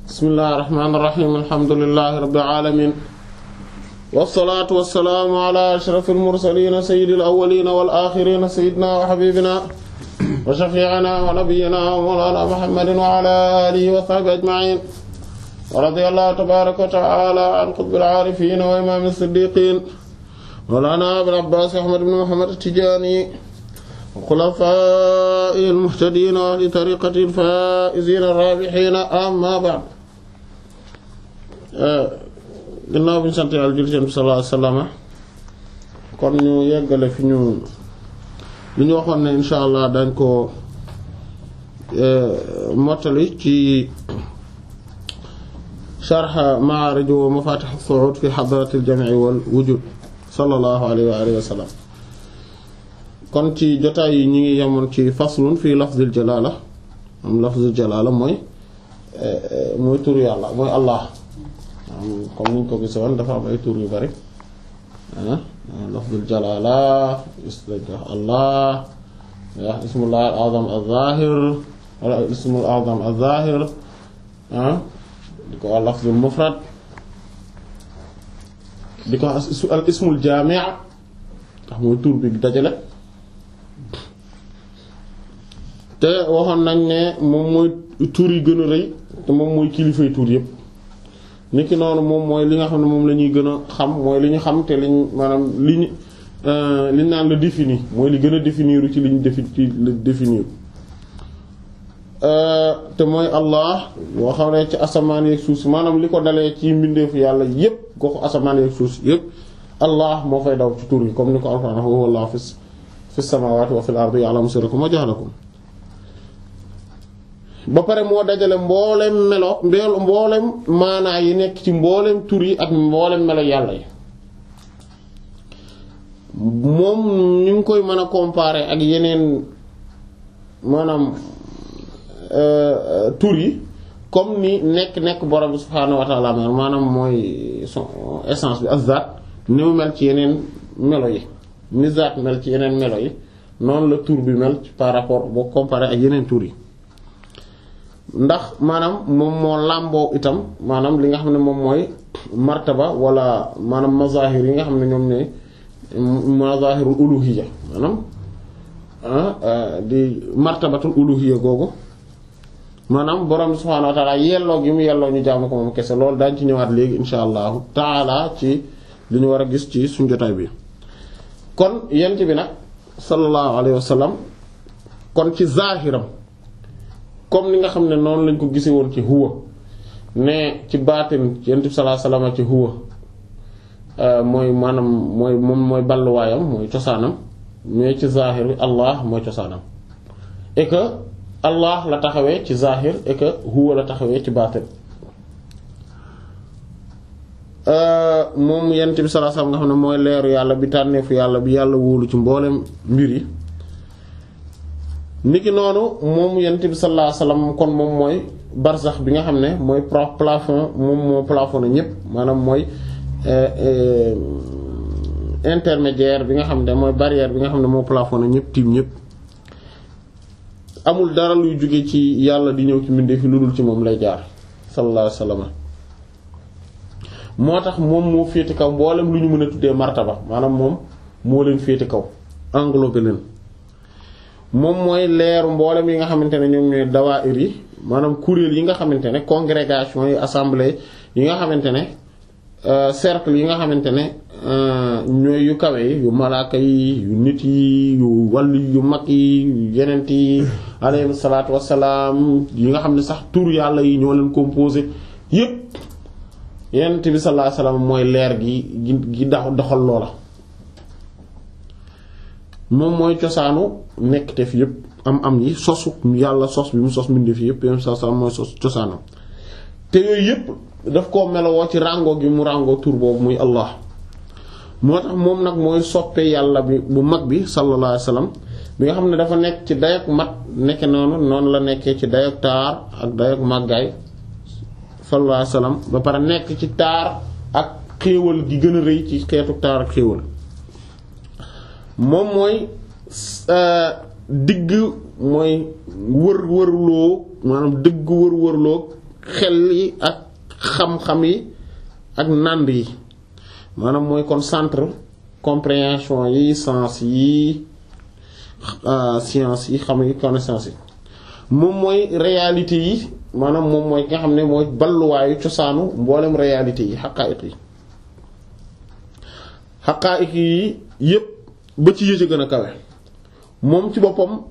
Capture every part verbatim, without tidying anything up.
bismillahir rahmanir rahim alhamdulillahi rabbil alamin wassalaatu wassalaamu ala ashrafil mursaliin sayyidil awwaliin wal aaxiriin sayyidinaa wa habiibinaa wa shafii'inaa wa nabiyyinaa wa mawlaanaa muhammadin wa ala aalihi wa sahbihi ajma'iin wa radiyallahu tabaaraka wa ta'aalaa an qutbil aarifiin wa imaamil siddiiqiin mawlaanaa abil abbaas ahmad ibn muhammad at-tijaani wa xulafaa'ihil muhtadiin wa ahli tariiqatihil faa'iziina ar-raabihiin ammaa ba'd. ginnaaw bi ñu sant Yàlla julli ci sallallahu alayhi wa sallam kon ñu yeggale fi ñu li ñu waxoon ne insha allah dañ ko mottali ci sharh Ma'aarij wa Mafaatih as-Su'uud fi hadrati al-jam'i wal wujuud sallallahu alayhi wa alihi wa sallam. kon ci jotaay yi ñu ngi yemoon ci faslun fi lafzil jalaala am lafzul jalaala mooy mooy tur yàlla mooy Allah. comme niñ ko gisoon dafa am ay tur yu bari ah lafzul jalaala Allah ismullah al-azam al-zahir wala ismul azam al-zahir ah di ko wax lafzul mufrad di ko wax al ismul jaami' ndax mooy tur bi dajale te waxoon nañ ne moom mooy tur yi gën a rëy te moom mooy kilifay tur yépp niki noonu moom mooy li nga xam ne moom la ñuy gën a xam mooy li ñu xam te liñ maanaam li ñu li ñu naan la défini mooy li gën a définir ci li ñu défi ci la définir te mooy Allah boo xam ne ci asamaan yeeg suuf si maanaam li ko dalee ci mbindeefu yàlla yépp goxu asamaan yeeg suuf si yépp Allah moo fay daw ci tur yi comme ni ko Alxuraan wa huwa Allahu fis fis samaawaati wa fil ardi ya'lamu sirrakum wa jahrakum ba pare moo dajale mboolem melo mboolem maanaa yi nekk ci mboolem tur yi ak mboolem melo yàlla yi moom ñu ngi koy mën a comparer ak yeneen maanaam tur yi comme ni nekk nekk borom bi subhaanahu wa ta'ala maanaam mooy son essence bi azzaat ni mu mel ci yeneen melo yi ni zaat mel ci yeneen melo yi noonu la tur bi mel par rapport boo comparer ak yeneen tur yi ndax maanaam moom moo làmboo itam maanaam li nga xam ne moom mooy martaba wala maanaam mazahir yi nga xam ne ñoom ne mazahirul uluhiyya maanaam di martabatul uluhiyya googu maanaam borom subhaanahu wa ta'ala yelloo gi mu yelloo ñu jaamu ko moom kese loolu daañu ci ñëwaat léegi insha allahu taala ci li ñu war a gis ci suñu jotaay bi kon yent bi nag sallallahu alayhi wa sallam kon ci zahiram comme ni nga xam ne noonu lañ ko gisee woon ci huwa ne ci baatin yonent bi sallallahu alayhi wasallam ci huwa mooy maanaam mooy moom mooy balluwaayam mooy cosaanam mais ci zahir bi Allah mooy cosaanam et que Allah la taxawee ci zahir et que huwa la taxawee ci baatin moom yonent bi sallallahu alayhi wasallam nga xam ne mooy leeru yàlla bi tànneefu yàlla bi yàlla wóolu ci mboolem mbir yi niki noonu moom yonent bi sallallahu alayhi wasallam kon moom mooy barzax bi nga xam ne mooy plafond moom moo plafonné ñépp maanaam mooy intermédiaire bi nga xam ne mooy barrière bi nga xam ne moo plafonné ñépp tiim ñépp amul dara luy jóge ci yàlla di ñëw ci mbindeef fi lu dul ci moom lay jaar sallallahu alayhi wasallam moo tax moom moo féete kaw mboolem lu ñu mën a tuddee martaba maanaam moom moo leen féete kaw englobé leen moom mooy leeru mboolem yi nga xamante ne ñoom ñooy dawaayir yi maanaam kuréel yi nga xamante ne congrégation yi assemblée yi nga xamante ne cercle yi nga xamante ne ñooy yu kawe yi yu malaaka yi yu nit yi yu wàll yu mag yi yu yenent yi alayhi salaatu wassalaam yi nga xam ne sax tur yàlla yi ñoo leen composé yépp yenent bi sallallahu alayhi wasallam mooy leer gi gi doxal loola moom mooy cosaanu nekk te fi yëpp am am yi sosu yàlla sos bi mu sos mbindi fi yëpp yëpp sa sa mooy sos cosaanam te yooyu yëpp daf koo melowoo ci ràngoo gi mu ràngoo tur boobu muy Allah moo tax moom nag mooy soppe yàlla bi bu mag bi sallallahu alayhi wasallam bi nga xam ne dafa nekk ci dayak mat nekk noonu noonu la nekkee ci dayak taar ak dayak màggaay sallallahu alayhi wasallam ba pare nekk ci taar ak xéewal gi gën a rëy ci xeetu taar ak xéewal moom mooy digg mooy wër wërloo maanaam dëgg wër wërloo xel yi ak xam-xam yi ak nànd yi maanaam mooy kon centre compréhension yi sens yi science yi xam yi connaissance yi moom mooy réalité yi maanaam moom mooy ki nga xam ne mooy balluwaayu cosaanu mboolem réalité yi xaqaa'iq yi xaqaa'iq yi yépp ba ci yëj a gën a kawe moom ci boppam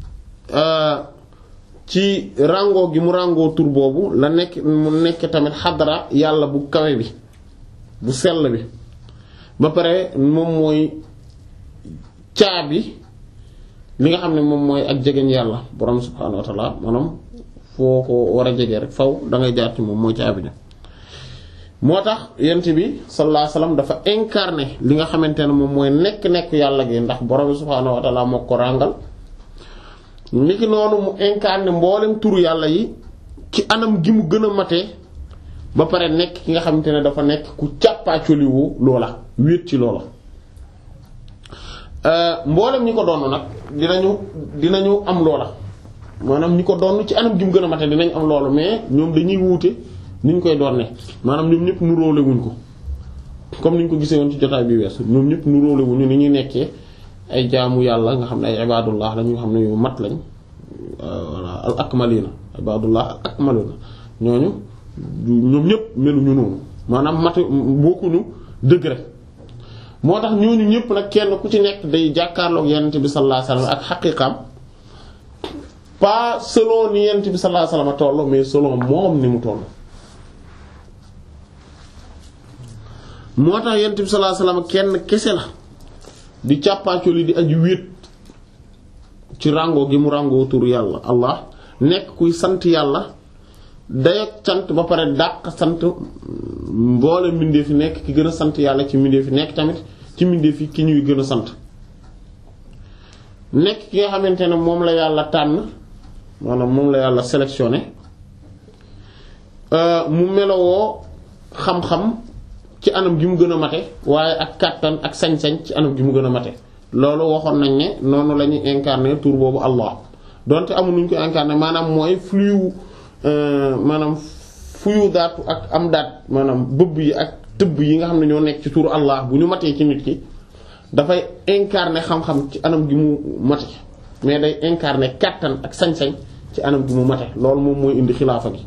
ci ràngoo gi mu ràngoo tur boobu la nekk mu nekk tamit xadara yàlla bu kawe bi bu sell bi ba pare moom mooy caabi li nga xam ne moom mooy ak jegeñ yàlla borom subhaanahu wa ta'ala maanaam foo ko war a jege rek faw da ngay jaar ci moom mooy caabi ja moo tax yent bi sallallahu alayhi wasallam dafa incarné li nga xamante ne moom mooy nekk-nekk yàlla gi ndax borom subhaanahu wa ta'ala moo ko ràngal niki noonu mu incarné mboolem turu yàlla yi ci anam gi mu gën a matee ba pare nekk ki nga xamante ne dafa nekk ku càppaacoliwu loola wéet ci loola mboolem ñi ko doon nag dinañu dinañu am loola maanaam ñi ko doon ci anam gi mu gën a mate dinañ am loolu mais ñoom dañuy wuute ni ñu koy doon ne maanaam ñoom ñëpp nuróole wuñ ko comme ni ñu ko gisee woon ci jotaay bi weesu ñoom ñëpp nuróole wuñu ni ñuy nekkee ay jaamu yàlla nga xam ne ay ibadullah la ñu xam ne yu mat lañ voilà al akmalina ibadullah al akmalina ñooñu ñoom ñëpp meluñu noonu maanaam mat bokkuñu degré moo tax ñooñu ñëpp nag kenn ku ci nekk day jàkkaarloog yonent bi sallallahu alayhi wasallam ak xaqiiqaam pas selon ni yonent bi sallallahu alayhi wasallam toll mais selon moom ni mu toll. moo tax yonent bi sallallahu alayhi wasallam kenn kese la di càppaacoli di aju wéet ci ràngoo gi mu ràngoo tur yàlla Allah nekk kuy sant yàlla dayak sant ba pare dàq sant mboole mbindeef yi nekk ki gën a sant yàlla ci mbindeef yi nekk tamit ci mbindeef yi ki ñuy gën a sant nekk ki nga xamante ne moom la yàlla tànn maanaam moom la yàlla sélectionné mu melowoo xam-xam ci anam gi mu gën a mate waaye ak kàttan ak sañ-sañ ci anam gi mu gën a mate loolu waxoon nañ ne noonu la ñuy incarner tur boobu Allah donte amul nuñ ko incarner maanaam mooy flux maanaam fuyu daatu ak am daat maanaam bëbb yi ak tëbb yi nga xam ne ñoo nekk ci turu Allah bu ñu matee ci nit ki dafay incarner xam-xam ci anam gi mu mate mais day incarner kàttan ak sañ-sañ ci anam gi mu mate loolu moom mooy indi xilaafa gi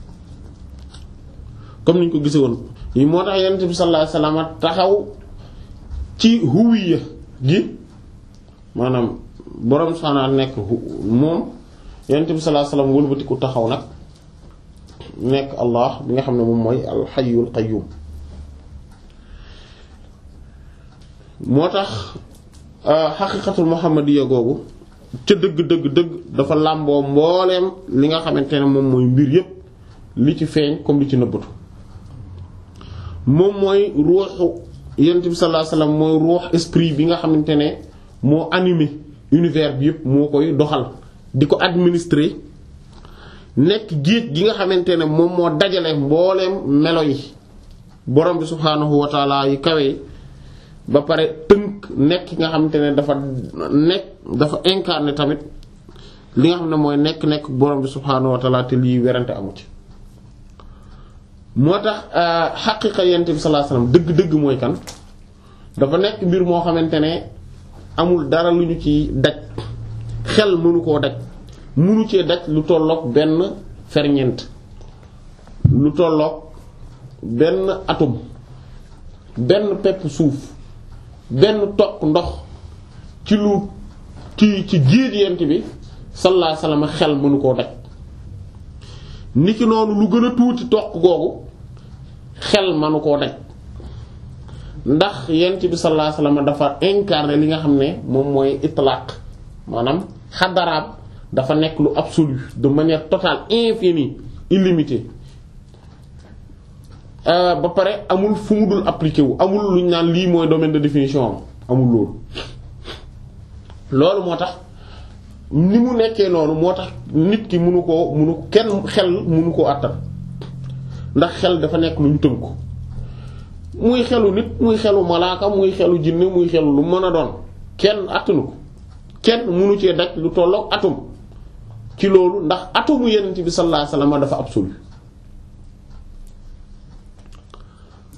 comme niñ ko gisee woon yi moo tax yonent bi sallallahu alayhi wasallam taxaw ci huwiya gi maanaam borom subhaanahu nekk moom yonent bi sallallahu alayhi wasallam wëlbatiku taxaw nag nekk Allah bi nga xam ne moom mooy al-hayyul qayyum moo tax xaqiiqatul muhammadiyya googu ca dëgg dëgg dëgg dafa làmboo mbooleem li nga xamante ne moom mooy mbir yépp li ci feeñ comme li ci nëbbatu moom mooy ruuxu yonent bi sallallahu alayhi wasallam mooy ruux esprit bi nga xamante ne moo animé univers bi yépp moo koy doxal di ko administrer nekk géej gi nga xamante ne moom moo dajale mbooleem melo yi borom bi subhaanahu wa taala yi kawe ba pare tënk nekk nga xamante ne dafa nekk dafa incarné tamit li nga xam ne mooy nekk nekk borom bi subhaanahu wa taala te lii werante amu ci moo tax xaqiiqa yonent bi sallallahu alayhi wasallam dëgg-dëgg mooy kan dafa nekk mbir moo xamante ne amul dara lu ñu ci daj xel mënu koo daj mënu cee daj lu tolloog benn ferñeent lu tolloog benn atome benn pepp suuf benn toq ndox ci lu ci ci géej yent bi sallallahu alayhi wasallam xel mënu koo daj niki noonu lu gën a tuuti toq googu xel mënu koo daj ndax yent bi sallallahu alayhi wasallam dafa incarner li nga xam ne moom mooy itlaq maanaam xadaraab dafa nekk lu absolu de manière totale infinie illimitée ba pare amul fu mu dul appliqué wu amul lu ñu naan lii mooy domaine de définition am amul loolu loolu moo tax ni mu nekkee noonu moo tax nit ki mënu koo mënu kenn xel mënu koo àttan ndax xel dafa nekk lu ñu tënku muy xelu nit muy xelu malaaka muy xelu jinne muy xelu lu mën a doon kenn attanu ko kenn mënu cee daj lu tolloog atum ci loolu ndax atumu yenent bi sallallahu alayhi wasallam dafa absolu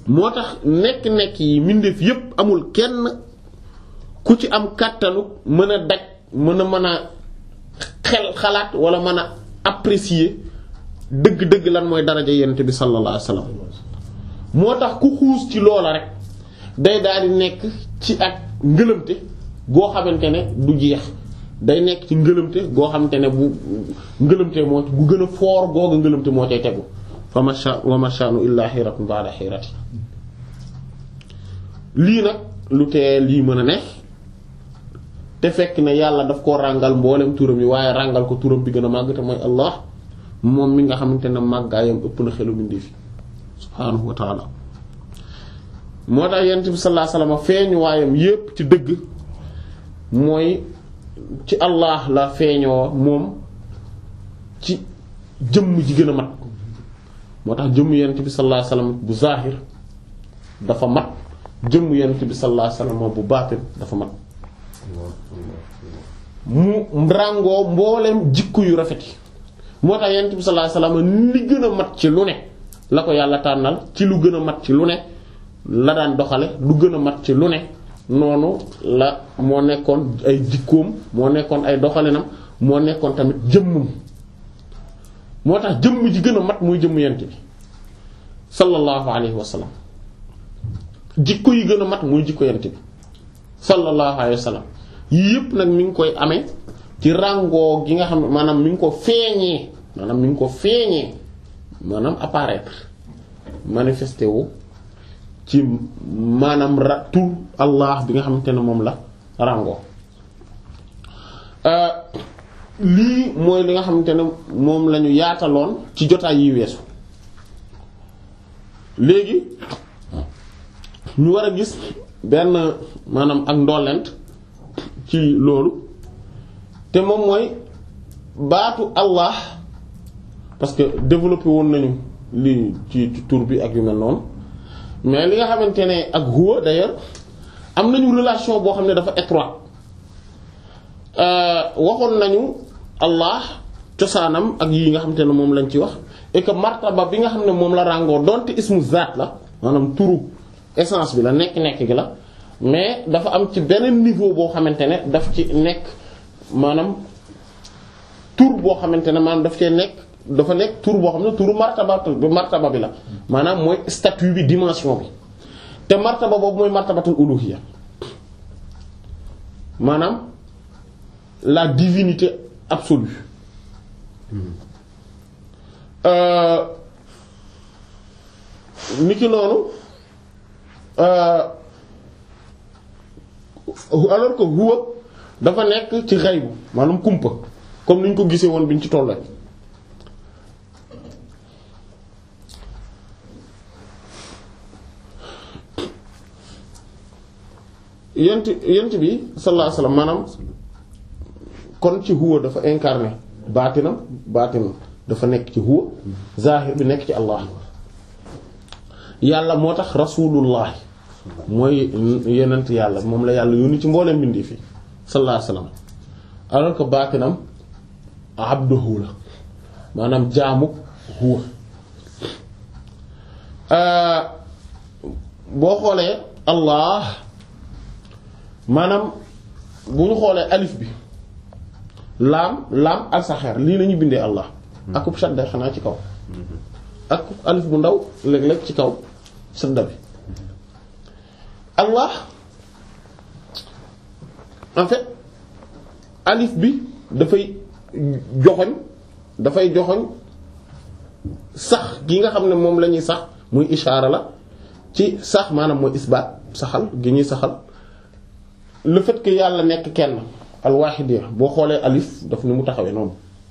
moo tax nekk-nekk yi mbindeef yépp amul kenn ku ci am kàttanu mën a daj mën a mën a xel xalaat wala mën a apprécier dëgg-dëgg lan mooy daraja yonent bi sallallahu alayhi wasallam moo tax ku xuus ci loola rek day daal di nekk ci ak ngëlëmte goo xamante ne du jeex day nekk ci ngëlëmte goo xamante ne bu ngëlëmte moo bu gën a foor googa ngëlëmte moo cay tegu fa ma sha wa ma sha'nu illa hiratun ba'da hirati lii nag lu tee lii mën a ne te fekk ne yàlla daf koo ràngal mboolem turam yi waaye ràngal ko turam bi gën a màgg te mooy Allah moom mi nga xamante ne màggaayam ëpp na xelu bindee fi subhaanahu wa ta'ala moo tax yonent bi sallallahu alayhi wasallam feeñu waayam yépp ci dëgg mooy ci Allah la feeñoo moom ci jëmm ji gën a mat moo tax jëmm yonent bi sallallahu alayhi wasallam bu zaahir dafa mat jëmm yonent bi sallallahu alayhi wasallam bu baatin dafa mat mu ràngoo mboolem jikko yu rafet yi moo tax yonent bi sallallahu alayhi wasallam li gën a mat ci lu ne la ko yàlla tànnal ci lu gën a mat ci lu ne la daan doxale lu gën a mat ci lu ne noonu la moo nekkoon ay jikkoom moo nekkoon ay doxalinam moo nekkoon tamit jëmmum moo tax jëmm ji gën a mat muy jëmm yonent bi sallallahu alayhi wasallam jikko yi gën a mat muy jikko yonent bi sallallahu alayhi wasallam yii yëpp nag mi ngi koy amee ci ràngoo gi nga xam ne maanaam mi ngi ko feeñee maanaam mi ngi ko feeñee maanaam apparaître manifesté wu ci maanaam ra tur Allah bi nga xamante ne moom la ràngoo lii mooy li nga xamante ne moom la ñu yaataloon ci jotaay yi weesu léegi ñu war a gis benn maanaam ak ndollent ci loolu te moom mooy baatu Allah parce que développé woon nañu lii ci tur bi ak yu mel noonu mais li nga xamante ne ak huwa d'ailleurs am nañu relation boo xam ne dafa étroite waxoon nañu Allah cosaanam ak yi nga xamante ne moom lañ ci wax et que martaba bi nga xam ne moom la ràngoo donte ismu zaat la maanaam turu essence bi la nekk-nekk gi la mais dafa am ci beneen niveau boo xamante ne daf ci nekk maanaam tur boo xamante ne maanaam daf cee nekk dafa nekk tur boo xam ne turu martaba bi martaba bi la maanaam mooy statut bi dimension bi te martaba boobu mooy martabatul uluhiyya maanaam la divinité absolue euh niki noonu alors que huwa dafa nekk ci xaybu maanaam kumpa comme ni ñu ko gisee woon bi ñu ci tollee yent yent bi sallallahu alayhi wasallam maanaam kon ci huwa dafa incarné baatinam baatinam dafa nekk ci huwa zahir bi nekk ci Allah yàlla moo tax rasulullah mooy yenent yàlla moom la yàlla yónni ci mbooleem bindi fi sallallahu alayhi wasallam alors que baatinam abduhu la maanaam jaamu huwa boo xoolee Allah maanaam bu ñu xoolee alif bi laam laam al saxeer lii la ñuy bindee Allah akub shadda xanaa ci kaw ak alif bu ndaw léeg-léeg ci kaw shadda bi Allah en fait alif bi dafay joxoñ dafay joxoñ sax gi nga xam ne moom la ñuy sax muy ishaara la ci sax maanaam mooy isbaat saxal gi ñuy saxal le fait que yàlla nekk kenn al-wahidiyya boo xoolee alif daf ni mu taxawee noonu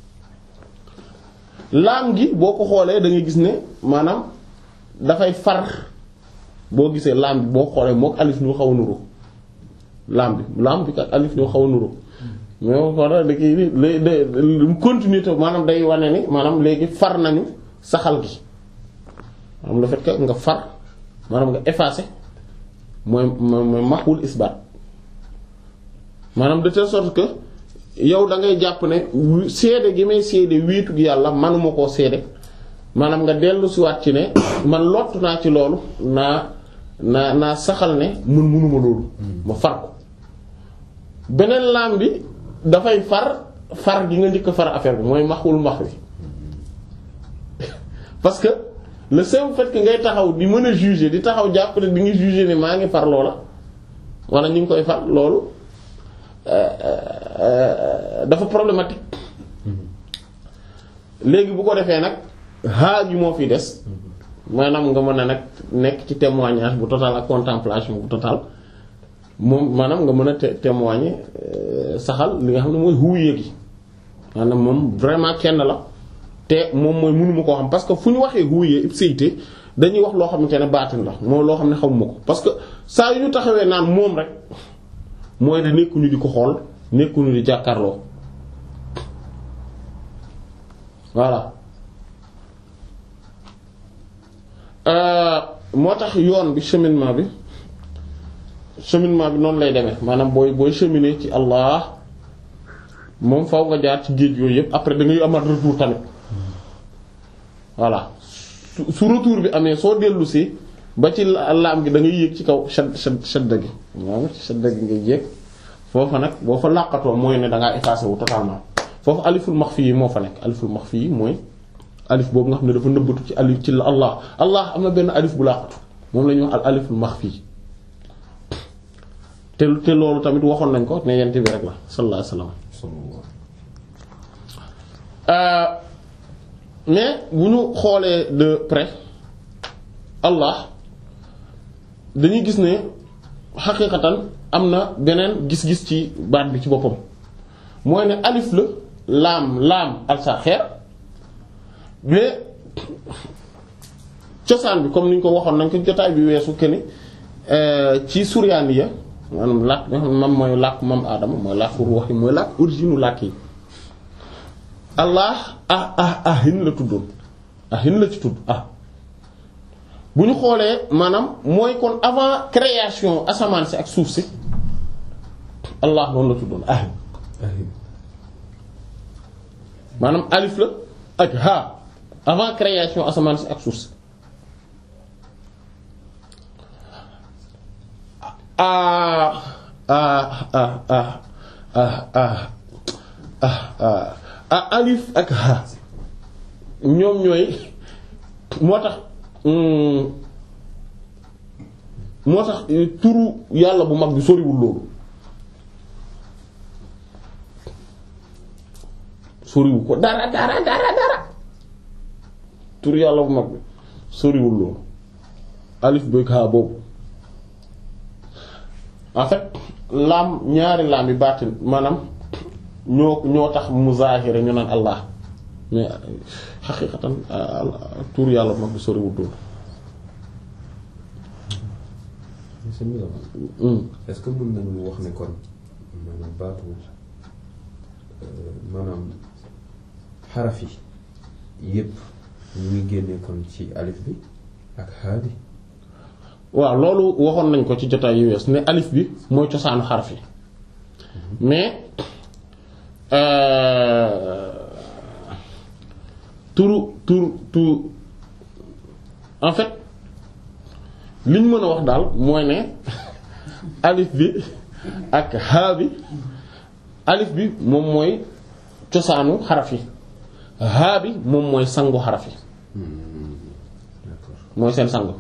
laam gi boo ko xoolee da ngay gis ne maanaam dafay far boo gisee laam bi boo xoolee mook alif ñu xaw a nuru laam bi laam bi ak alif ñu xaw a nuru mais boo xoolee da kii mu continuer te maanaam day wane ni maanaam léegi far nañu saxal gi maanaam le fait que nga far maanaam nga effacer mooy mooy maxwul isbaat maanaam de telle sorte que yow da ngay jàpp ne seede gi may seede wéetu gi yàlla manuma koo seede maanaam nga dellu si waat ci ne man lottu naa ci loolu naa naa naa saxal ne mun munuma loolu ma far ko beneen laam bi dafay far far gi nga njëkk far affaire bi mooy maxwul max wi parce que le seul fait que ngay taxaw di mën a juger di taxaw jàpp ne di nga juger ne maa ngi far loola wala ñu ngi koy far loolu dafa problématique léegi bu ko defee nag haa gi moo fi des maanaam nga mën a nag nekk ci témoignage bu total ak contemplation bu total moom maanaam nga mën a témoigner saxal li nga xam ne mooy huwiya gi maanaam moom vraiment kenn la te moom mooy mënuma koo xam parce que fu ñu waxee huwiya ipséité dañuy wax loo xamante ne baatin la moom loo xam ne xamuma ko parce que saa yu ñu taxawee naan moom rek mooy ne nekkuñu di ko xool nekkuñu di jàkkaarloo voilà moo tax yoon bi cheminement bi cheminement bi noonu lay demee maanaam booy booy cheminer ci Allah moom faw nga jaar ci géej yooyu yëpp après da ngay amal retour tamit voilà su su retour bi amee soo dellu si ba ci laam gi da ngay yéeg ci kaw shad shad shadda gi moom ci shadda gi ngay yéeg foofa nag boo fa làqatoo mooy ne da ngaa effacé wu totalement foofu aliful maxfi yi moo fa nekk aliful maxfi yi mooy alif boobu nga xam ne dafa nëbbatu ci alif ci la Allah Allah am na benn alif bu làqatu moom la ñuy wax al aliful maxfi te te loolu tamit waxoon nañ ko ne yent bi rek la sallallahu alayhi wasallam mais bu ñu xoolee de près Allah dañuy gis ne xaqiiqatan am na beneen gis-gis ci baat bi ci boppam mooy ne alif la laam laam ak sa xeer mais cosaan bi comme ni ñu ko waxoon nañ ko jotaay bi weesu kenn ci suryaaniya maanaam làkk nga xam ne mam mooy làkk mam aadama mooy làkk ruux yi mooy làkk origine làkk yi allah ah ah ahin la tuddoon ahin la ci tudd ah bu ñu xoolee maanaam mooy kon avant création asamaan si ak suuf si allah noonu la tuddoon ahin maanaam alif la ak ha avant création asamaan si ak suuf si ah ah ah ah ah ah ah ah alif ak ha ñoom ñooy moo tax moo tax turu yàlla bu mag bi soriwul loolu soriwul ko dara dara dara dara turu yàlla bu mag bi soriwul loolu alif beeg ha boobu en fait laam ñaari laam yi baatin maanaam ñoo ñoo tax mu zaahire ñu naan Allah mais xaqiiqatan tur yàlla mag bi soriwul doon. est-ce que mën nañu wax ne kon maanaam baatu maanaam xaraf yi yépp ñu ngi génne kon ci alif bi ak haa bi. waaw loolu waxoon nañ ko ci jotaay yu wees ne alif bi mooy cosaanu xaraf yi mais turu turu turu en fait liñ mën a wax daal mooy ne alif bi ak haa bi alif bi moom mooy cosaanu xaraf yi haa bi moom mooy sangu xaraf yi mooy seen sangu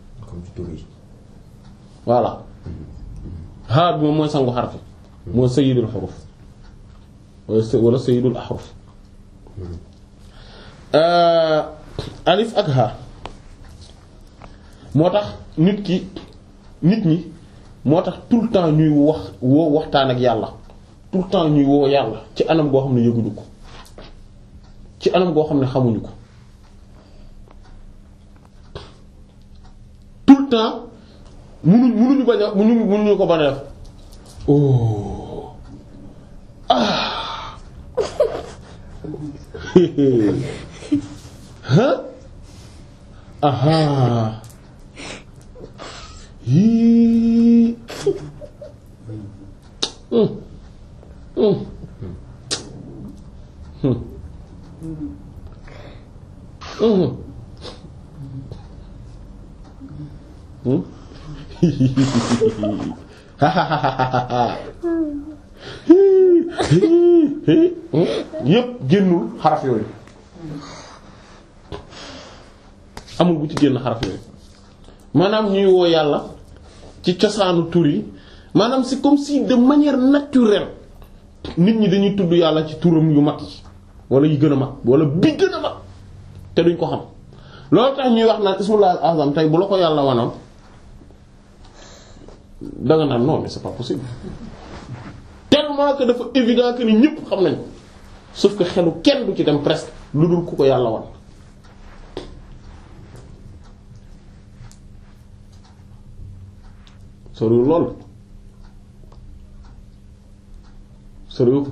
voilà haa bi moom mooy sangu xaraf yi mooy sayyidul xuruf wala sayyidul ahruf alif ak haa moo tax nit ki nit ñi moo tax tout le temps ñuy wax woo waxtaan ak yàlla tout le temps ñuy woo yàlla ci anam goo xam ne yëguñu ko ci anam goo xam ne xamuñu ko tout le temps munuñ munuñu bañ a munuñu munuñu ko bañ a def oh ah ha aha hi mm mm mm mm yépp génnul xaraf yooyu amul bu ci génn xaraf yooyu maanaam ñuy woo yàlla ci cosaanu tur yi maanaam c'est comme si de manière naturelle nit ñi dañuy tudd yàlla ci turam yu mag yi wala yi gën a mag wala bi gën a mag te duñ ko xam loolu tax ñuy wax naan ismullah al-azam tey bu la ko yàlla wanoon danga naan non mais c'est pas possible tellement que dafa évident que ni ñëpp xam nañ ko sauf que xelu kenn du ci dem presque lu dul ku ko yàlla wan soriwul lool soriwul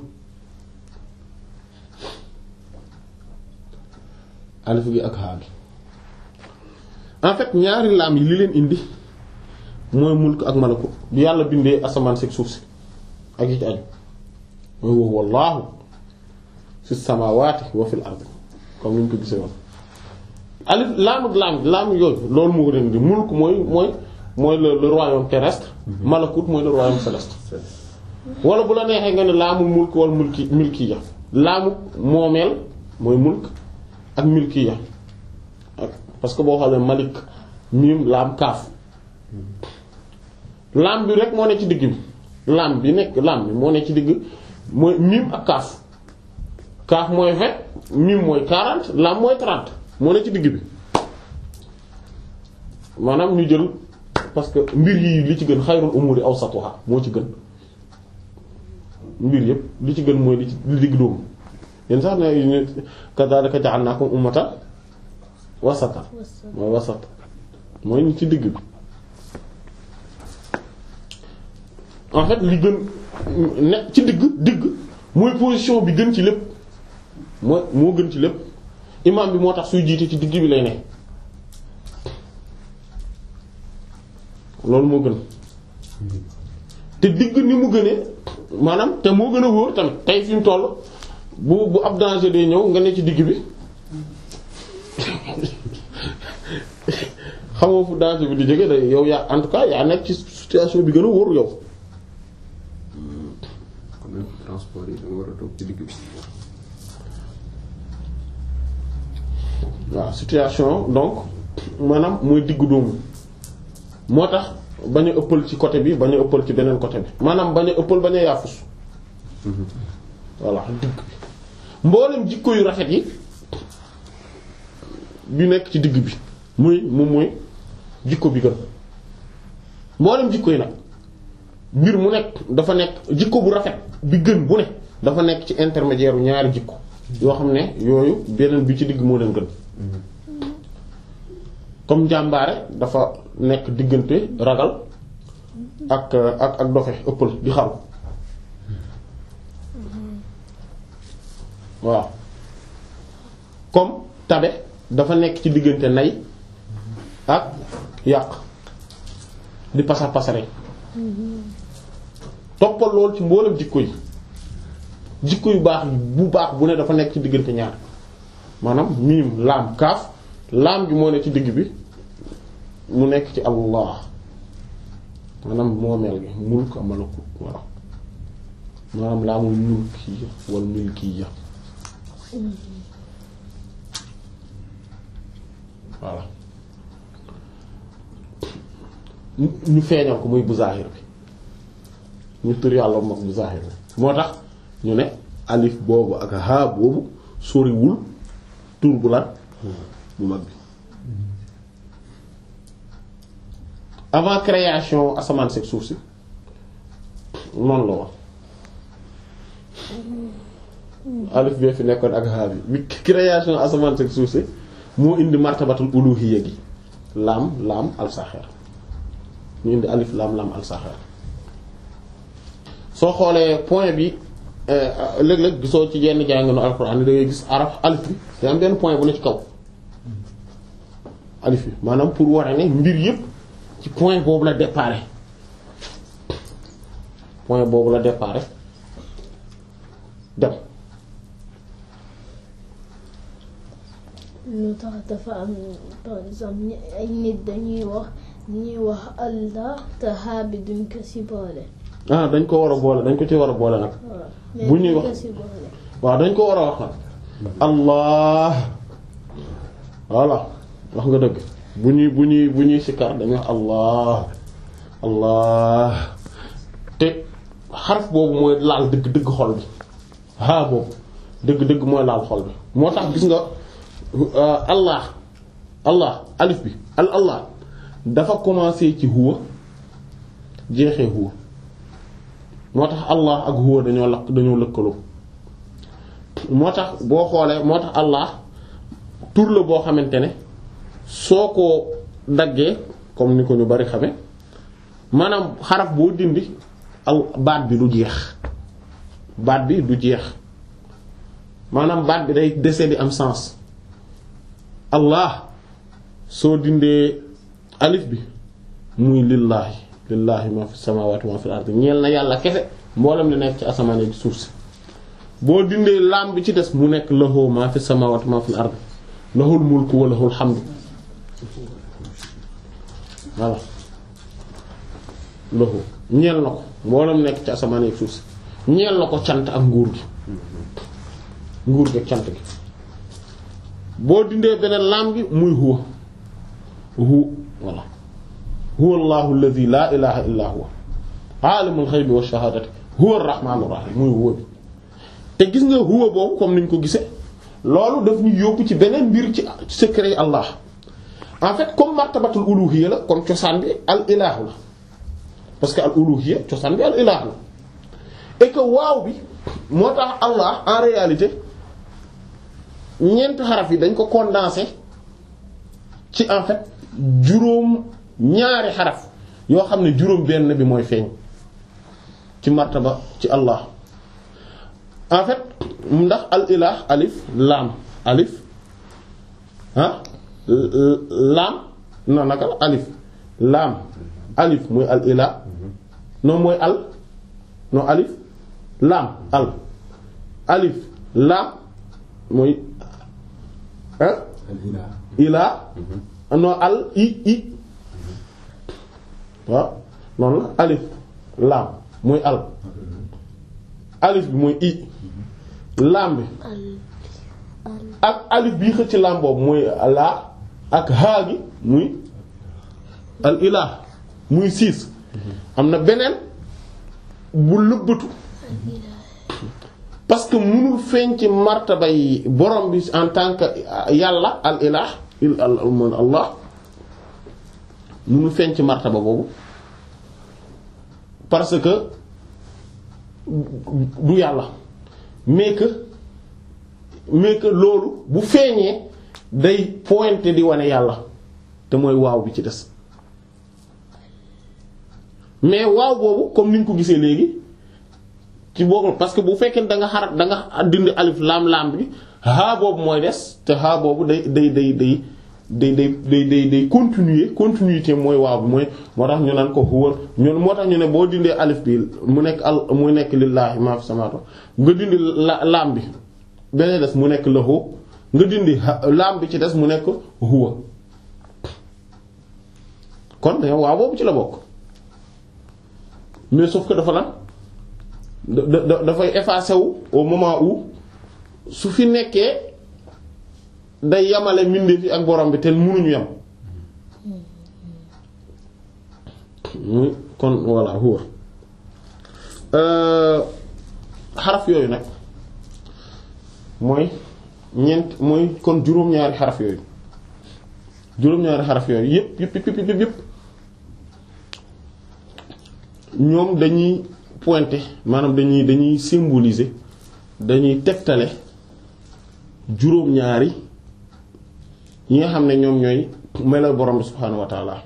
alif gi ak haa gi en fait ñaari laam yi li leen indi mooy mulk ak malakut bi yàlla bindee asamaan si suuf si ak yi ci aju mooy wow wallaahu fi samaawaati wa fil ardi comme ni ñu ko gisee woon alif laam ak laam laam yooyu loolu moo ko leen indi mulk mooy mooy mooy le le royaume terrestre malakut mooy le royaume céleste wala bu la neexee nga ne laamul mulk wala mulki milkiya laamu moomeel mooy mulk ak milkiya ak parce que boo xoolee malik miim laam kaaf laam bi rek moo ne ci digg bi laam bi nekk laam bi moo ne ci digg mooy miim ak kaaf kaaf mooy vingt miim mooy quarante laam mooy trente moo ne ci digg bi maanaam ñu jël parce que mbir yi li ci gën xayrul umuri awsatuha moo ci gën mbir yëpp li ci gën mooy li ci li digg dóomu yéen sax ne kadhalika ja'alnakum ummatan wasata mooy wasat mooy ñu ci digg bi en fait li gën ne ci digg digg mooy position bi gën ci lépp mooy moo gën ci lépp imam bi moo tax suy jiite ci digg bi lay ne loolu moo gën te digg ni mu gënee maanaam te moo gën a wóor tamit tey fi mu toll bu bu ab danger day ñëw nga ne ci digg bi xamoo fu danger bi di jóge day yow yaa en tout cas yaa nekk ci situation bi gën a wóor yow. kon nag transport yi da nga war a toog ci digg bi. waaw situation donc maanaam mooy diggu dóomu moo tax bañ a ëppal ci côté bi bañ a ëppal ci beneen côté bi maanaam bañ a ëppal bañ a yaafus voilà digg bi mboolem jikko yu rafet yi bi nekk ci digg bi muy moom mooy jikko bi gën mboolem jikko yi nag mbir mu nekk dafa nekk jikko bu rafet bi gën bu ne dafa nekk ci intermédiaire ñaari jikko yoo xam ne yooyu beneen bi ci digg moo leen gën comme jàmbaare dafa nekk diggante ragal ak ak ak dofe ëppal di xaru waaw comme tabe dafa nekk ci diggante nay ak yàq di pasar pasare toppal lool ci mboolem jikko yi jikko yu baax bu baax bu ne dafa nekk ci diggante ñaar maanaam miim laam kaaf laam gi moo ne ci digg bi mu nekk ci Allah maanaam moomeel gi mulk malakut voilà maanaam laamul mulki wal milkiya voilà ñu feeñal ko muy bu zahir bi ñu tur yàlla mag bu zahir bi moo tax ñu ne alif boobu ak haa boobu soriwul tur bu lan bu mag bi avant création asamaan seeg suuf si noonu la wax alif bee fi nekkoon ak haa bi bi création asamaan seeg suuf si moo indi martabatul uluhiyya gi laam laam al-saxeer ñu indi alif laam laam al-saxeer soo xoolee point bi léeg-léeg gisoo ci yenn jànginu alxuraan da ngay gis araf alif bi te am benn point bu ne ci kaw alif bi maanaam pour wone ne mbir yépp ci point boobu la déparé point boobu la déparé dem lu tax dafa am par exemple ay nit dañuy wax dañuy wax Allah te haa bi duñ ko ci boole. ah dañ ko war a boole dañ ko ci war a boole nag. bu ñuy wax waaw dañ ko war a wax nag. Allah voilà wax nga dëgg bu ñuy bu ñuy bu ñuy sikkar dañuy wax Allah Allah te xaraf boobu mooy laal dëgg dëgg xol bi haa boobu dëgg dëgg mooy laal xol bi moo tax gis nga Allah Allah alif bi al Allah dafa commencé ci huwa jeexee huwa moo tax Allah ak huwa dañoo lakk dañoo lëkkaloo moo tax boo xoolee moo tax Allah tur la boo xamante ne soo ko daggee comme ni ko ñu bari xame maanaam xaraf boo dindi al baat bi du jeex baat bi du jeex maanaam baat bi day dese di am sens Allah soo dindee alif bi muy lillaahi lillaahi ma fi samawati ma fil ardi ñeel na yàlla kese mboolem li nekk ci asamaan ak suuf si boo dindee laam bi ci des mu nekk lahu ma fi samawati ma fil ardi lahul mulku wa lahul hamdu voilà lahu ñeel na ko mboolem nekk ci asamaan ak suuf si ñeel na ko cant ak nguur gi nguur gi ak cant gi boo dindee beneen laam gi muy huwa hu voilà huwa allahu alladhi la ilaha illa huwa alimul ghaybi wash shahadati huwa ar-rahmanur rahim muy huwa bi te gis nga huwa boobu comme niñ ko gisee loolu daf ñu yóbbu ci beneen mbir ci secret Allah en fait comme martabatul uluhiyya la kon cosaan bi al ilahu la parce que al uluhiyya cosaan bi al ilahu la et que waaw bi moo tax Allah en réalité ñeent xaraf yi dañ ko condensé ci en fait juróom ñaari xaraf yoo xam ne juróom benn bi mooy feeñ ci martaba ci Allah en fait ndax al ilah alif laam alif ah laam non naka la alif laam alif mooy al ilah non mooy al non alif laam al alif laam mooy ah ilah non al i i waaw noonu la alif laam mooy al alif bi mooy i laam bi ak alif bii xëcc laam boobu mooy laa ak haa gi muy al ilah muy siis am na beneen bu lëbbatu parce que mënul feeñ ci martaba yi borom bi en tant que yàlla al ilah il al Allah mënul feeñ ci martaba boobu parce que du yàlla mais que mais que loolu bu feeñee day pointer di wane yàlla te mooy waaw bi ci des mais waaw boobu comme niñ ko gisee léegi ci boobu parce que bu fekkee da nga xarat da nga dindi alif laam laam bi haa boobu mooy des te haa boobu day day day day day day day day day continuer continuité mooy waaw bi mooy moo tax ñu naan ko huwa ñun moo tax ñu ne boo dindee alif bi mu nekk al mu nekk lillaahi maa fi samaawaati nga dindi la laam bi beneen des mu nekk lahu nga dindi laam bi ci des mu nekk huwa kon da waaw boobu ci la bokk mais sauf que dafa lan da dafay effacer wu au moment où su fi nekkee day yamale mbindeef fi ak borom bi te mënuñu yam kon voilà huwa xaraf yooyu nag mooy ñeent mooy kon juróom-ñaari xaraf yooyu juróom-ñaari xaraf yooyu yépp yépp yépp yépp yépp ñoom dañuy pointer maanaam dañuy dañuy symboliser dañuy tegtale juróom-ñaari yi nga xam ne ñoom ñooy melal borom bi subhaanahu wa taala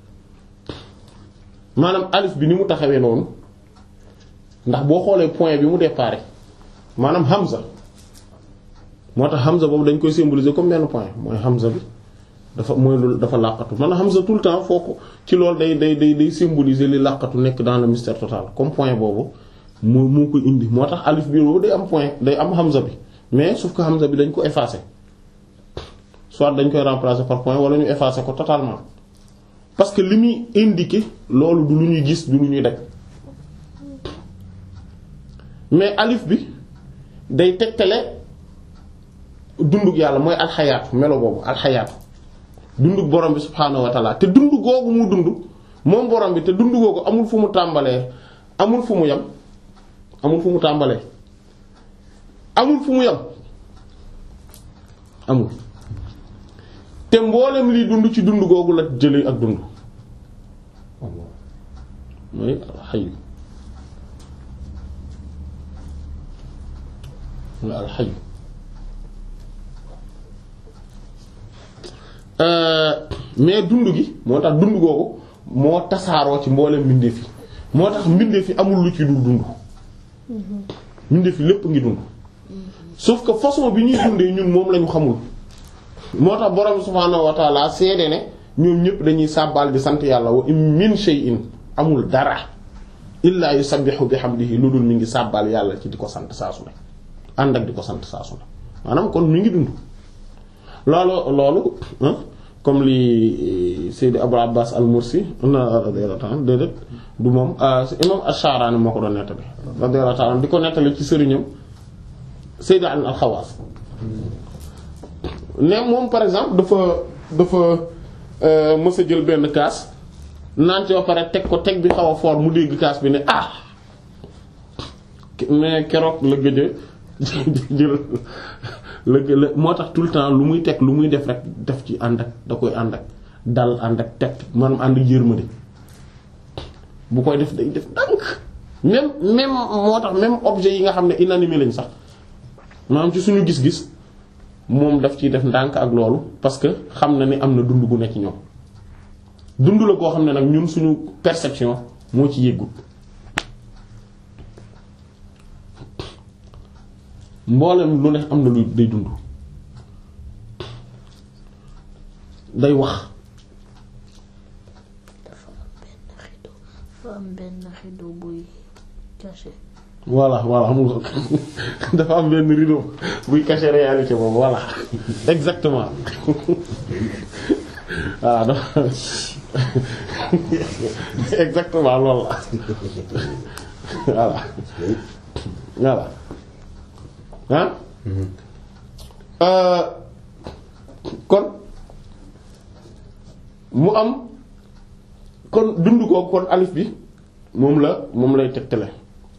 maanaam alif bi ni mu taxawee noonu ndax boo xoolee point bi mu déparé maanaam hamza moo tax hamza boobu dañ koy symboliser comme benn point mooy hamza bi dafa mooy lu dafa làqatu maanaam hamza tout le temps foo ko ci loolu day day day day symboliser li làqatu nekk dans le mystère total comme point boobu moo moo koy indi moo tax alif bi boobu day am point day am hamza bi mais sauf que hamza bi dañ ko effacer soit dañ koy remplacer par point wala ñu effacer ko totalement parce que li muy indiquer loolu du lu ñuy gis du lu ñuy daj mais alif bi day tegtale dundug yàlla mooy alxayaatu melo boobu alxayaatu dundug borom bi subhaanahu wa taala te dund googu mu dund moom borom bi te dund googu amul fu mu tàmbalee amul fu mu yem amul fu mu tàmbalee amul fu mu yem amul te mboolem liy dund ci dund googu la jëlee ak dund mooy alxayu mooy alxayu mais dund gi moo tax dund googu moo tasaaroo ci mboolem mbindeef yi moo tax mbindeef yi amul lu ci dul dund mbindeef yi lépp ngi dund sauf que façon bi ñuy dundee ñun moom lañu xamul moo tax borom subhaanahu wa ta'ala seede ne ñoom ñëpp dañuy sàbbaal di sant yàlla wa in min shay'in amul dara illaa yusabbihu bihamdihi lu dul mi ngi sàbbaal yàlla ci di ko sant saa su ne ànd ak di ko sant saa su ne maanaam kon mi ngi dund loolu loolu comme li Seydi Abul Abbas al-Mursi radiyallahu ta'ala déedéet du moom imam Ash-Sha'rani moo ko doon nettali radiyallahu ta'ala di ko nettali ci sëriñam Seydi Ali al-Khawas ne moom par exemple dafa dafa mës a jël benn kaas naan ci ba pare teg ko teg bi xaw a fort mu dégg kaas bi ne ah mais keroog la gëj jël la moo tax tout le temps lu muy teg lu muy def rek def ci ànd ak da koy ànd ak dal ànd ak teg maanaam ànd ak yërmande bu koy def day def ndànk même même moo tax même objet yi nga xam ne inanimé lañ sax maanaam ci suñu gis-gis moom daf ciy def ndànk ak loolu parce que xam na ni am na dund gu nekk ci ñoom dund la koo xam ne nag ñun suñu perception moo ci yëggut mboolem lu ne am na lu day dund day wax. dafa am benn rideau buy caché. voilà voilà xam nga dafa am benn rideau buy cacher réalité boobu voilà exactement voilà dafa exactement loolu la voilà voilà ah kon mu am kon dund ko kon alif bi moom la moom lay tegtale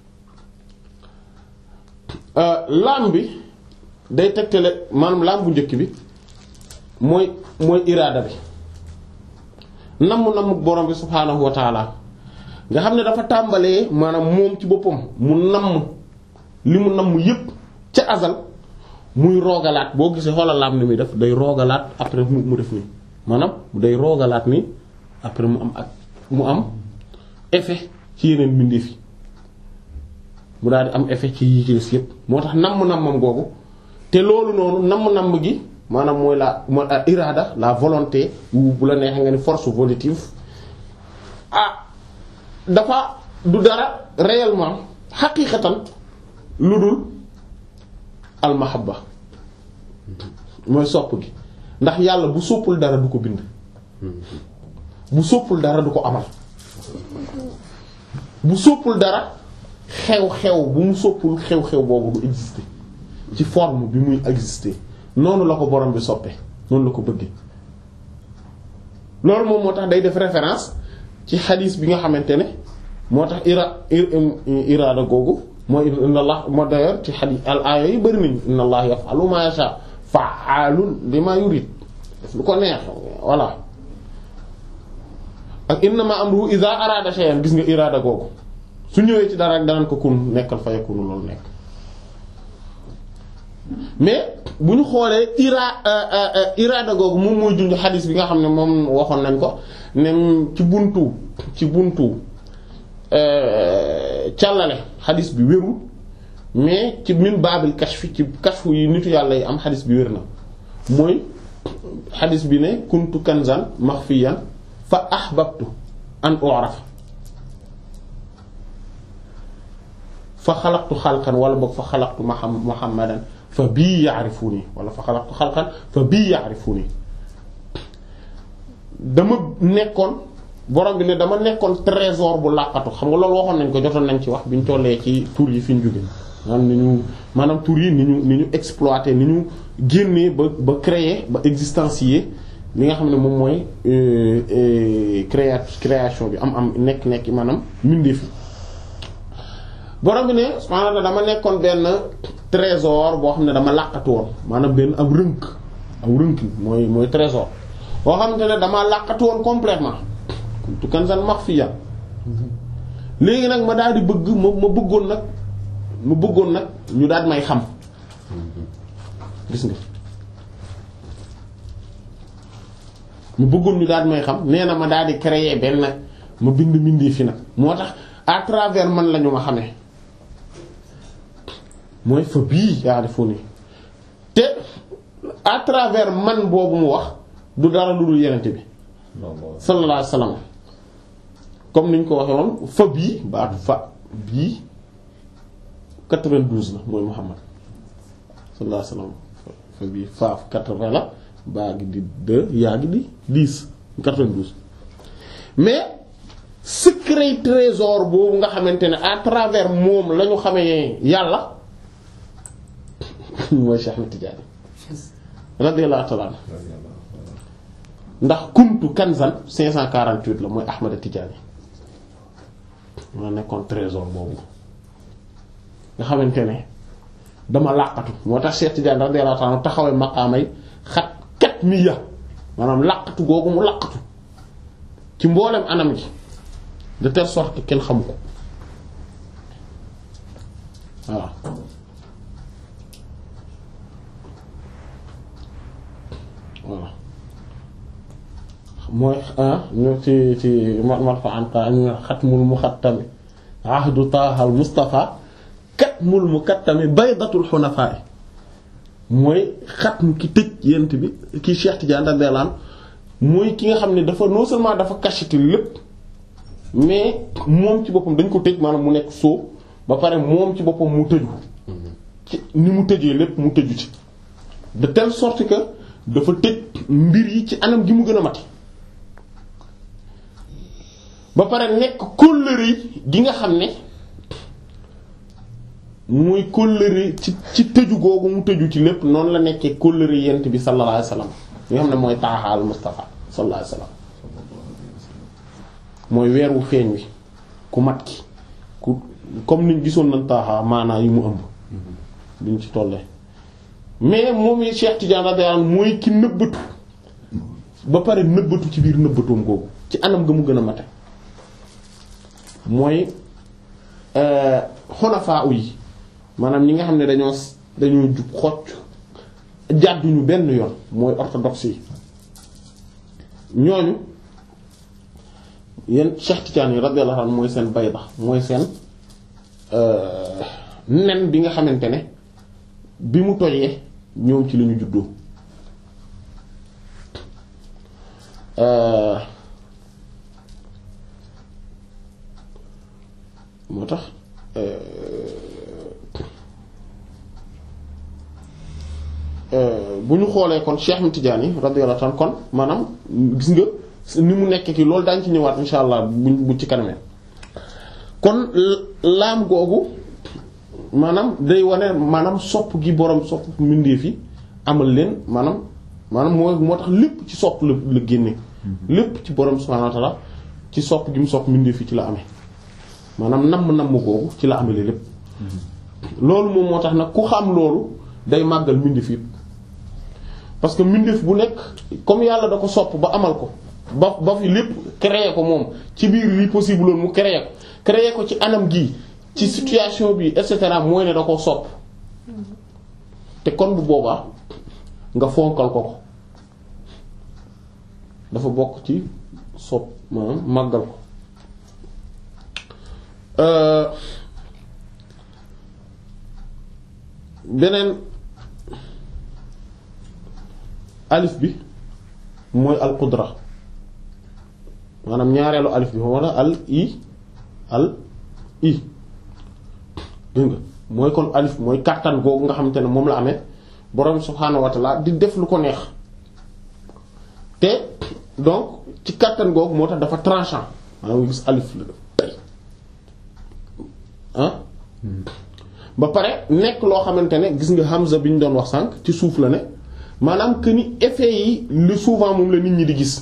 laam bi day tegtale maanaam laam bu njëkk bi mooy mooy iraada bi namm namm borom bi subhaanahu wa taala nga xam ne dafa tàmbalee maanaam moom ci boppam mu namm li mu namm yépp ca azal muy roogalaat boo gisee xoolal laam ni muy def day roogalaat après mu mu def nii maanaam day roogalaat nii après mu am ak mu am effet ci yeneen mbindeef yi mu daal di am effet ci yi ci des yépp moo tax namm-nammam googu te loolu noonu namm-namm gi maanaam mooy la mooy la iraada la volonté wu bu la neexee nga ni force volitive ah dafa du dara réellement xaqiiqatan lu dul almahabba mooy sopp gi ndax yàlla bu soppul dara du ko bind bu soppul dara du ko amal bu soppul dara xew-xew bu mu soppul xew-xew boobu du exister ci forme bi muy exister noonu la ko borom bi soppe noonu la ko bëggee loolu moom moo tax day def référence ci xadiis bi nga xamante ne moo tax ira iraada googu mooy inna allah moo d'ailleurs ci xadiis al aaya yi bari nañu inna allah yaf'alu ma yasha fa'alun lima yurid def lu ko neex voilà ak innama amruhu idha arada shay'an gis nga iraada googu su ñëwee ci dara ak danaan ko kun nekkal fa yakunu loolu nekk mais bu ñu xoolee ira iraada googu moom mooy junj xadis bi nga xam ne moom waxoon nañ ko ne ci buntu ci buntu càllale xadis bi wérul mais ci min baabil kashfi ci kashfu yi nitu yàlla yi am xadis bi wér na mooy xadis bi ne kuntu kanzan maxfiyan fa ahbabtu an u'raf fa xalaqtu xalqan wala boog fa xalaqtu muhammadan fa bii ya'rifuni wala fa xalaqtu xalqan fa bii ya'rifuni dama nekkoon borom bi ne dama nekkoon trésor bu làqatu xam nga loolu waxoon nañ ko jotoon nañ ci wax bi ñu tollee ci tur yi fi ñu jóge maanaam ni ñu maanaam tur yi ni ñu ni ñu exploiter ni ñu génnee ba ba créer ba existencier li nga xam ne moom mooy créa création bi am am nekk nekk maanaam mbindeef fi borom bi ne subhaanahu wa ta'aala dama nekkoon benn trésor boo xam ne dama làqatu woon maanaam benn ab rënk ab rënk mooy mooy trésor boo xamante ne dama làqatu woon complètement kuntu kanzan maxfiya léegi nag ma daal di bëgg ma ma bëggoon nag ma bëggoon nag ñu daal may xam gis nga mu bëggoon ñu daal may xam nee na ma daal di créer benn ma bind mbindee fi nag moo tax à travers man la ñu ma xamee mooy fa bii yaa di foni te à travers man boobu mu wax du dara lu dul yenente bi sallallahu alayhi wasallam comme niñ ko waxee woon fa bii baatu fa bii quatre-vingt-douze la mooy Muhammad sallallahu alayhi wasallam fa bii faaf quatre-vingts la baa gi di deux yaa gi di dix quatre-vingt-douze mais secret trésor boobu nga xamante ne à travers moom la ñu xamee yàlla mooy Cheikh Ahmed Tidiane radiyallahu ta'ala ndax kuntu kanzan cinq cent quarante-huit la mooy Ahmed Tidiane ma nekkoon trésor boobu nga xamante ne dama làqatu moo tax Cheikh Tidiane radiyallahu ta'ala taxawee maqaamay xat kat mi ya maanaam làqatu googu mu làqatu ci mboolem anam gi de telle sorte que kenn xamu ko waaw voilà mooy ñu ci ci mar fa anta ñu xatmul muxattami ahdu taahal mustafa katmul mukattami baydatul xunafa mooy xatm ki tëj yent bi ki Cheikh Tidiane radiyallahu anhu mooy ki nga xam ne dafa non seulement dafa cacheté lépp mais moom ci boppam dañ ko tëj maanaam mu nekk soo ba pare moom ci boppam mu tëju ci ni mu tëjee lépp mu tëju ci de telle sorte que dafa tëj mbir yi ci anam gi mu gën a mati ba pare nekk kóllëre gi nga xam ne muy kóllëre ci ci tëju googu mu tëju ci lépp noonu la nekkee kóllëre yent bi sallallahu alayhi wasallam nga xam ne mooy taaxaal Mustafa sallallahu alayhi wasallam mooy weer wu feeñ wi ku mat ki ku comme niñ gisoon nañ taaxaa maanaa yi mu ëmb duñ ci tollee mais moom yi Cheikh Tidiane radiyallahu anhu mooy ki nëbbatu ba pare nëbbatu ci biir nëbbatoom googu ci anam ga mu gën a mate mooy xonafaa yi maanaam ñi nga xam ne dañoo dañoo jub xocc jàdduñu benn yoon mooy orthodoxe yi ñooñu yéen Cheikh Tidiane yi radiyallahu anhu mooy seen bayda mooy seen nen bi nga xamante ne bi mu tojee ñoom ci la ñu juddoo moo tax bu ñu xoolee kon Cheikh Ahmed Tidiane yi radiyallahu anhu kon maanaam gis nga ni mu nekk ki loolu daañu ci ñëwaat insha allah bu bu ci kanamee kon laam googu maanaam day wane maanaam sopp gi boroom sopp mbindeef yi amal leen maanaam maanaam moo moo tax lépp ci sopp la la génne lépp ci boroom subhaanahu wa ta'aala ci sopp gi mu sopp mbindeef yi ci la amee maanaam namm namm googu ci la amee lépp loolu moom moo tax nag ku xam loolu day màggal mbindeef yi parce que mbindeef bu nekk comme yàlla da ko sopp ba amal ko ba ba fi lépp créer ko moom ci biir li possible loolu mu créer ko créer ko ci anam gi ci situation bi et cetera mooy ne da ko sopp te kon bu boobaa nga fonkal ko ko dafa bokk ci sopp maanaam màggal ko beneen alif bi mooy al qudra maanaam ñaareelu alif bi wala al i al i dégg nga mooy kon alif mooy kàttan googu nga xamante ne moom la amee borom subhaanahu wa ta'ala di def lu ko neex te donc ci kàttan googu moo tax dafa tranchant maanaam nga gis alif la tey ah ba pare nekk loo xamante ne gis nga hamza bi ñu doon wax sànq ci suuf la ne maanaam que ni effet yi lu souvent moom la nit ñi di gis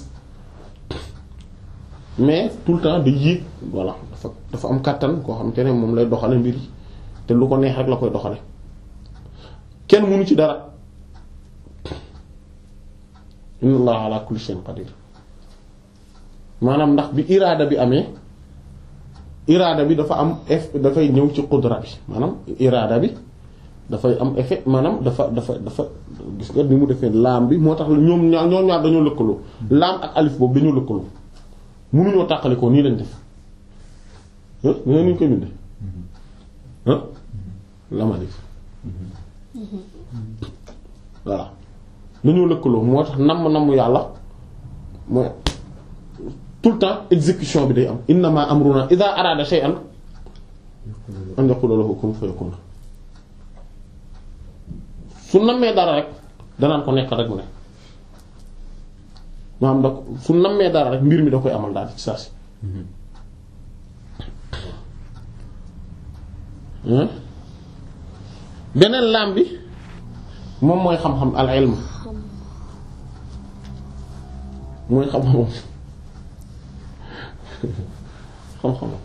mais tout le temps da yéeg voilà dafa dafa am kàttan koo xamante ne moom lay doxale mbir yi te lu ko neex rek la koy doxale kenn mënu ci dara inna allaha ala kulli shay'in qadir maanaam ndax bi iraada bi amee iraada bi dafa am effet dafay ñëw ci qudra bi maanaam iraada bi dafay am effet maanaam dafa dafa dafa gis nga ni mu defee laam bi moo tax ñoom ñaar ñoom ñaar dañoo lëkkaloo laam ak alif boobu dañoo lëkkaloo mënuñoo tàqali ko nii lañ def ah nee nañu koy bindee ah laam alif voilà dañoo lëkkaloo moo tax namm namm yàlla mooy tout le temps exécution bi day am innama amruna idha arada shay'an an yaqula lahu kun fayakun su nammee dara rek danaan ko nekk rek mu ne maanaam da su nammee dara rek mbir mi da koy amal daal ci saa si beneen laam bi moom mooy xam-xam al ilm mooy xam-xamam xam-xamam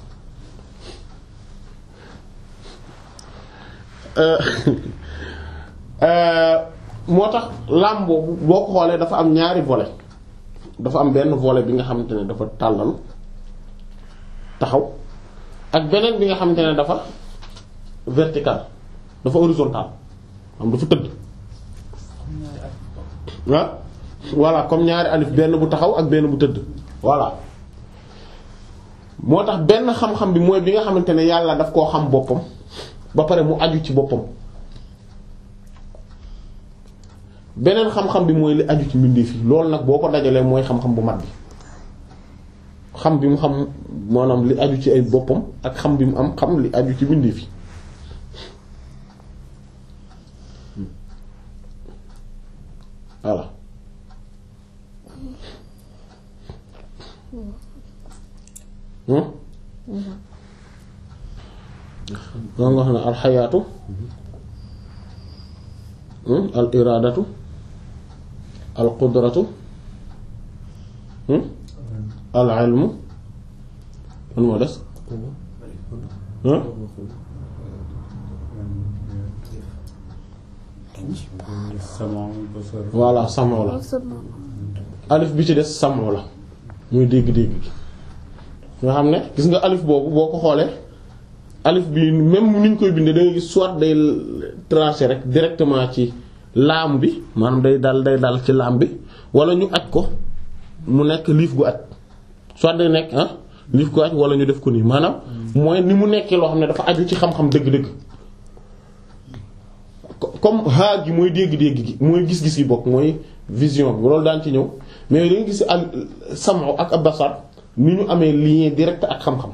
moo tax laam boobu boo ko xoolee dafa am ñaari volet dafa am benn volet bi nga xamante ne dafa tàllal taxaw ak beneen bi nga xamante ne dafa vertical dafa horizontal am dafa tëdd ah voilà comme ñaari alif benn bu taxaw ak benn bu tëdd voilà moo tax benn xam-xam bi mooy bi nga xamante ne yàlla daf koo xam boppam ba pare mu aju ci boppam beneen xam-xam bi mooy li aju ci mbindeef yi loolu nag boo ko dajalee mooy xam-xam bu mat bi xam bi mu xam maanaam li aju ci ay boppam ak xam bi mu am xam li aju ci mbindeef yi voilà loolu nga xam ne alxayaatu al iraadatu al qudratu al ilmu man moo des voilà samo la alif bi ci des samo la muy dégg-dégg gi nga xam ne gis nga alif boobu boo ko xoolee alif bi même ni ñu koy bindee da ngay gis soit day tranché rek directement ci laam bi maanaam day dal day dal ci laam bi wala ñu aj ko mu nekk liif gu aj soit day nekk ah liif gu aj wala ñu def ko nii maanaam mooy ni mu nekkee loo xam ne dafa aju ci xam-xam dëgg-dëgg comme haa gi mooy dégg-dégg gi mooy gis-gis gi bokk mooy vision bi loolu daan ci ñëw mais da nga gis al sam'u ak abasar ni ñu amee lien direct ak xam-xam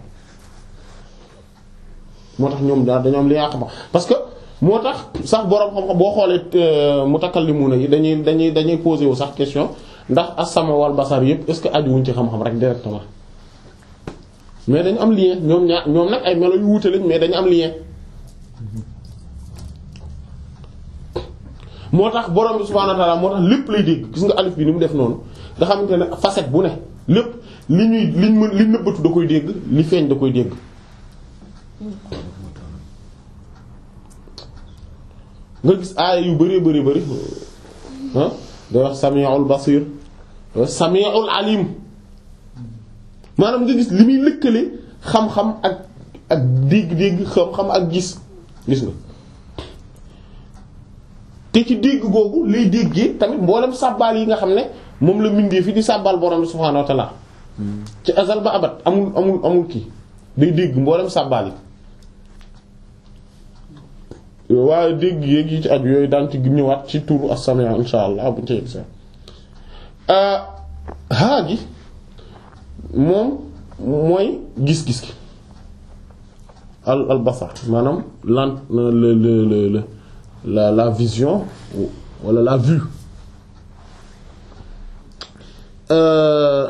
moo tax ñoom daal dañoo am lien ak xam-xam parce que moo tax sax boroom xam-xam boo xoolee mutakallimuna yi dañuy dañuy dañuy posé wu sax question ndax as-sam'u wal basar yépp est-ce que aju wuñ ci xam-xam rek directement mais dañu am lien ñoom ñaar ñoom nag ay melo yu wuute lañ mais dañu am lien. moo tax borom bi subhaanahu wa ta'aala moo tax lépp lay dégg gis nga alif bi ni mu def noonu nga xamante ne facette bu ne lépp li ñuy liñ mën li nëbbatu da koy dégg li feeñ da koy dégg. nga gis aaya yu bari bari bari ah day wax sami'ul basir day wax sami'ul alim maanaam nga gis li muy lëkkale xam-xam ak ak dégg-dégg xam-xam ak gis gis nga. te ci dégg googu lay déggee tamit mboolem sàbbaal yi nga xam ne moom la mindee fi di sàbbaal borom subhaanahu wa ta'ala ci azal ba abat amul amul amul kii day dégg mboolem sàbbaal yi waaye dégg yéeg yi ci aju yooyu daan ci ñëwaat ci turu as-sami' insha allah buñ ci yegg sax haa gi moom mooy gis-gis gi al al basar maanaam lan le le le la la vision wala la vue euh,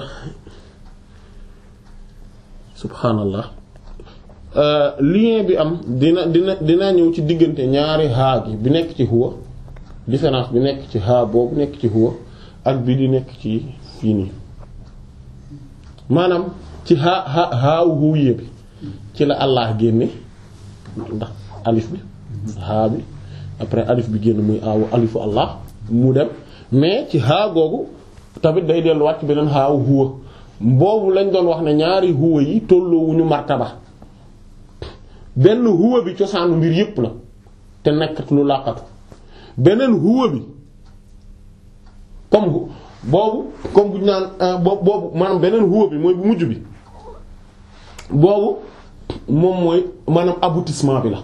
subhanallah euh, lien bi am dina dina dina ñëw ci diggante ñaari haa gi bi nekk ci huwa différence bi nekk ci haa boobu nekk ci huwa ak bi di nekk ci fii nii maanaam ci haa haa haawu huwiye bi ci la Allah génne ndax alif bi haa bi après alif bi génn muy aawu alifu Allah mu dem mais ci haa googu tamit day delluwaat ci beneen haawu huwa boobu lañ doon wax ne ñaari huwa yi tolloowuñu martaba benn huwa bi cosaanu mbir yépp la te nekkat lu làqatu beneen huwa bi comme boobu comme bu ñu naan boobu maanaam beneen huwa bi mooy bu mujj bi boobu moom mooy maanaam aboutissement bi la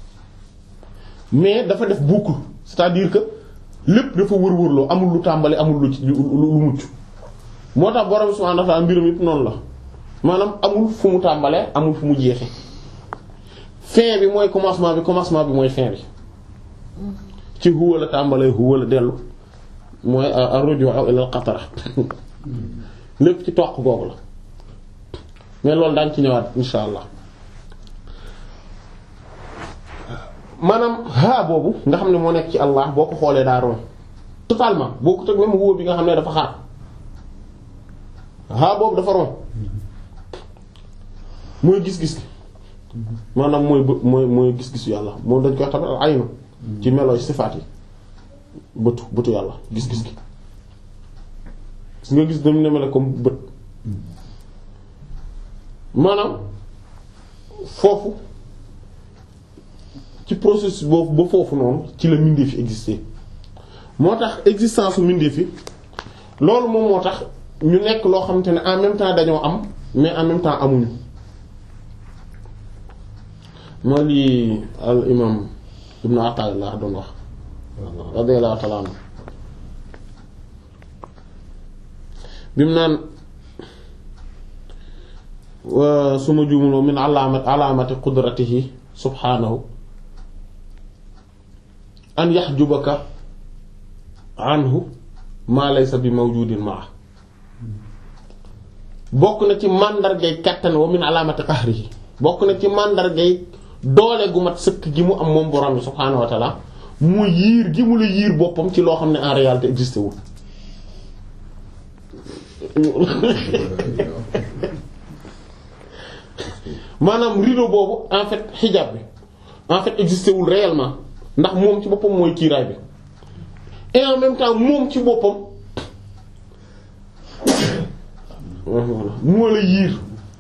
mais dafa def boucle c'est-à-dire que lépp dafa wër-wërloo amul lu tàmbali amul lu ci lu mucc moo tax borom subhanahu wa ta'ala mbirum yëpp noonu la maanaam amul fu mu tàmbalee amul fu mu jeexe fin bi mooy commencement bi commencement bi mooy fin bi ci huwa la tàmbalee huwa la dellu mooy ar-ruju' ila al-qatra lépp ci toq googu la mais loolu daañ ci ñëwaat insha allah maanaam haa boobu nga xam ne moo nekk ci Allah boo ko xoolee daa ron totalement boo ko teg même huwa bi nga xam ne dafa xaar haa boobu dafa ron mooy gis-gis maanaam mooy bë mooy mooy gis-gisu yàlla moom dañ koy wax tamit aynu ci melooy sifaat yi bëtu bëtu yàlla gis-gis gi su nga gis dam ne mel comme bët maanaam foofu ci processus boobu ba foofu noonu ci la mbindeef fi exister moo tax existence su mbindeef fi loolu moom moo tax ñu nekk loo xamante ne en même temps dañoo am mais en même temps amuñu moo lii al imam ibnu Ata'illah doon wax radiyallahu ta'ala anhu bi mu naan suma jumuloo min alaamat alaamati qudratihi subhanahu an yahjubaka anhu ma laysa bi mawjudin ma bokk na ci màndargay kattan wa min alaamati qahrihi bokk na ci màndargay doole gu mat sëkk gi mu am moom borom bi subhanahu wa ta'ala mu yiir gi mu la yiir boppam ci loo xam ne en réalité existé wul maanaam rideau boobu en fait hijab bi en fait existé wul réellement ndax moom ci boppam mooy kiiraay bi et en même temps moom ci boppam moo la yiir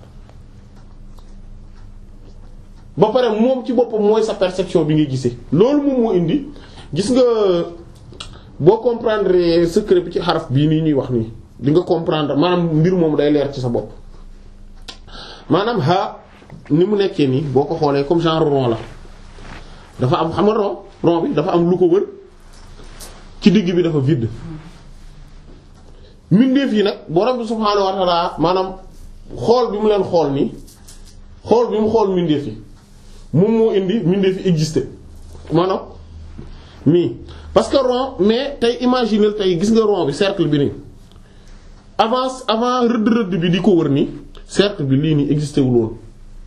ba pare moom ci boppam mooy sa perception bi ngay gisee loolu moom moo indi gis nga boo comprendre secret bi ci xaraf bii nii ñuy wax nii di nga comprendre maanaam mbir moom day leer ci sa bopp maanaam ha ni mu nekkee nii boo ko xoolee comme genre rond la dafa am xam nga rond rond bi dafa am lu ko wër ci digg bi dafa vide mbindeef yi nag borom bi subhaanahu wa ta'ala maanaam xool bi mu leen xool nii xool bi mu xool mbindeef yi moom moo indi mbindeef yi exister maanaam nii parce que rond mais tey imaginer tey gis nga rond bi cercle bi nii avant avant rëdd rëdd bi di ko wër nii cercle bi lii nii exister wul woon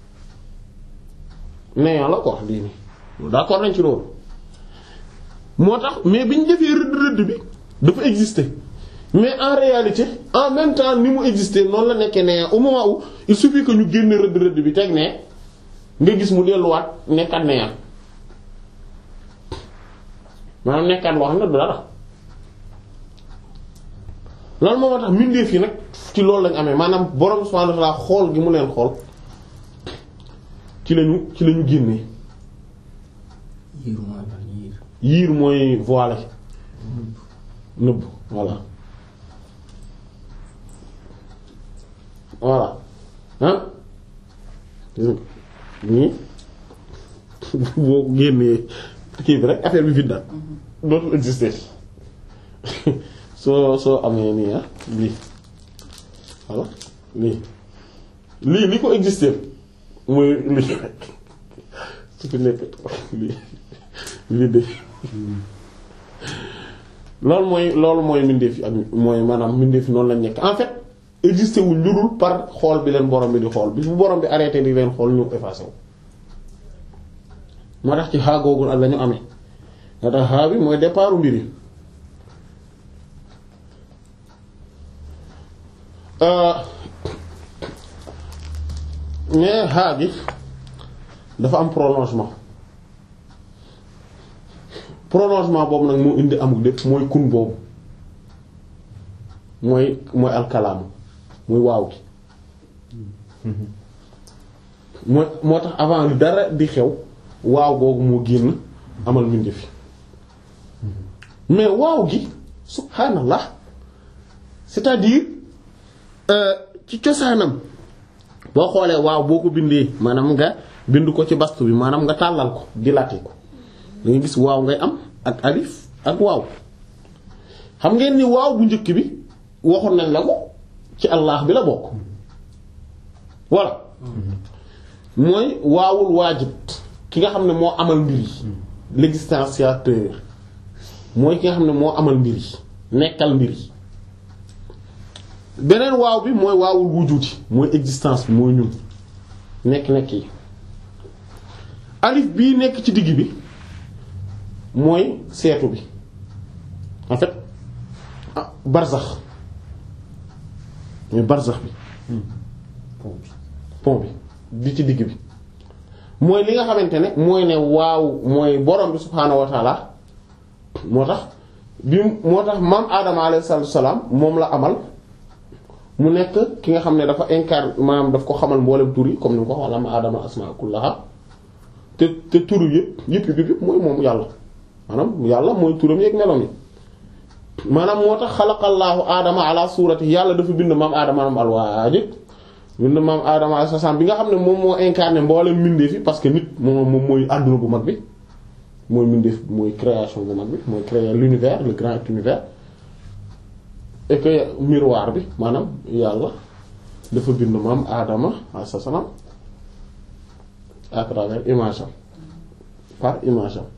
néant la quoi lii nii d'accord nañ ci loolu moo tax mais bi ñu defee rëdd rëdd bi dafa exister mais en réalité en même temps ni mu exister noonu la nekkee néant au moment où il suffit que ñu génne rëdd rëdd bi teg ne nga gis mu delluwaat nekkaat néant maanaam nekkaat loo xam ne du dara loolu moo tax mbindeef yi nag ci loolu lañ amee maanaam borom subhanahu wa ta'ala xool gi mu leen xool ci lañu ci lañu génnee. yiir mooy lan yiir. yiir mooy voilé. nëbb voilà voilà ah nii boo génnee kii bi rek affaire bi vide na dootul exister soo soo amee nii ah lii voilà lii lii li ko exister mooy lii su fi nekk lii vide loolu mooy loolu mooy mbindeef yi ak mooy maanaam mbindeef yi noonu lañ nekk en fait existé wuñ lu dul par xool bi leen borom bi di xool bis bu borom bi arrêté di leen xool ñu effacé wu. moo tax ci xaa googu ak la ñu amee moo tax xaa bi mooy départu mbir yi mais xaa gi dafa am prolongement prolongement boobu nag moo indi amul lépp mooy kun boobu mooy mooy alkalaamu muy waaw gi mooy moo tax avant li dara di xew waaw googu moo génn amal mbindi fi mais waaw gi subhaanallah c'est-à-dire ci cosaanam boo xoolee waaw boo ko bindee maanaam nga bind ko ci bastu bi maanaam nga tàllal ko dilaté ko da nga gis waaw ngay am ak alif ak waaw xam ngeen ni waaw bu njëkk bi waxoon nañ la ko ci allah bi la bokk voilà mooy waawul waajib ki nga xam ne moo amal mbir yi l'existenciateur mooy ki nga xam ne moo amal mbir yi nekkal mbir yi beneen waaw bi mooy waawul wujuti mooy existence bi mooy ñun nekk-nekk yi alif bii nekk ci digg bi mooy seetu bi en fait ah barzax mooy barzax bi pont bi pont bi di ci digg bi mooy li nga xamante ne mooy ne waaw mooy borom bi subhaanahu wa taala moo tax bi moo tax maam Adama alayhi salaam moom la amal mu nekk ki nga xam ne dafa incarne maanaam daf ko xamal mboolem tur yi comme ni mu ko wax ma Adama asmaa kullaha te te tur yëpp yëpp yëpp yëpp mooy moom yàlla maanaam yàlla mooy turam yeeg meloom yi maanaam moo tax xalaqallaahu Adama ala suurati yàlla dafa bind maam Adama am alwaajib bind maam Adama alayhi salaam bi nga xam ne moom moo incarné mboolem mbindeef yi parce que nit moom moom mooy àdduna bu mag bi mooy mbindeef mooy création bu mag bi mooy créer l'univers le grand univers et que miroir bi maanaam yàlla dafa bind maam Adama alayhi salaam à travers image am par image am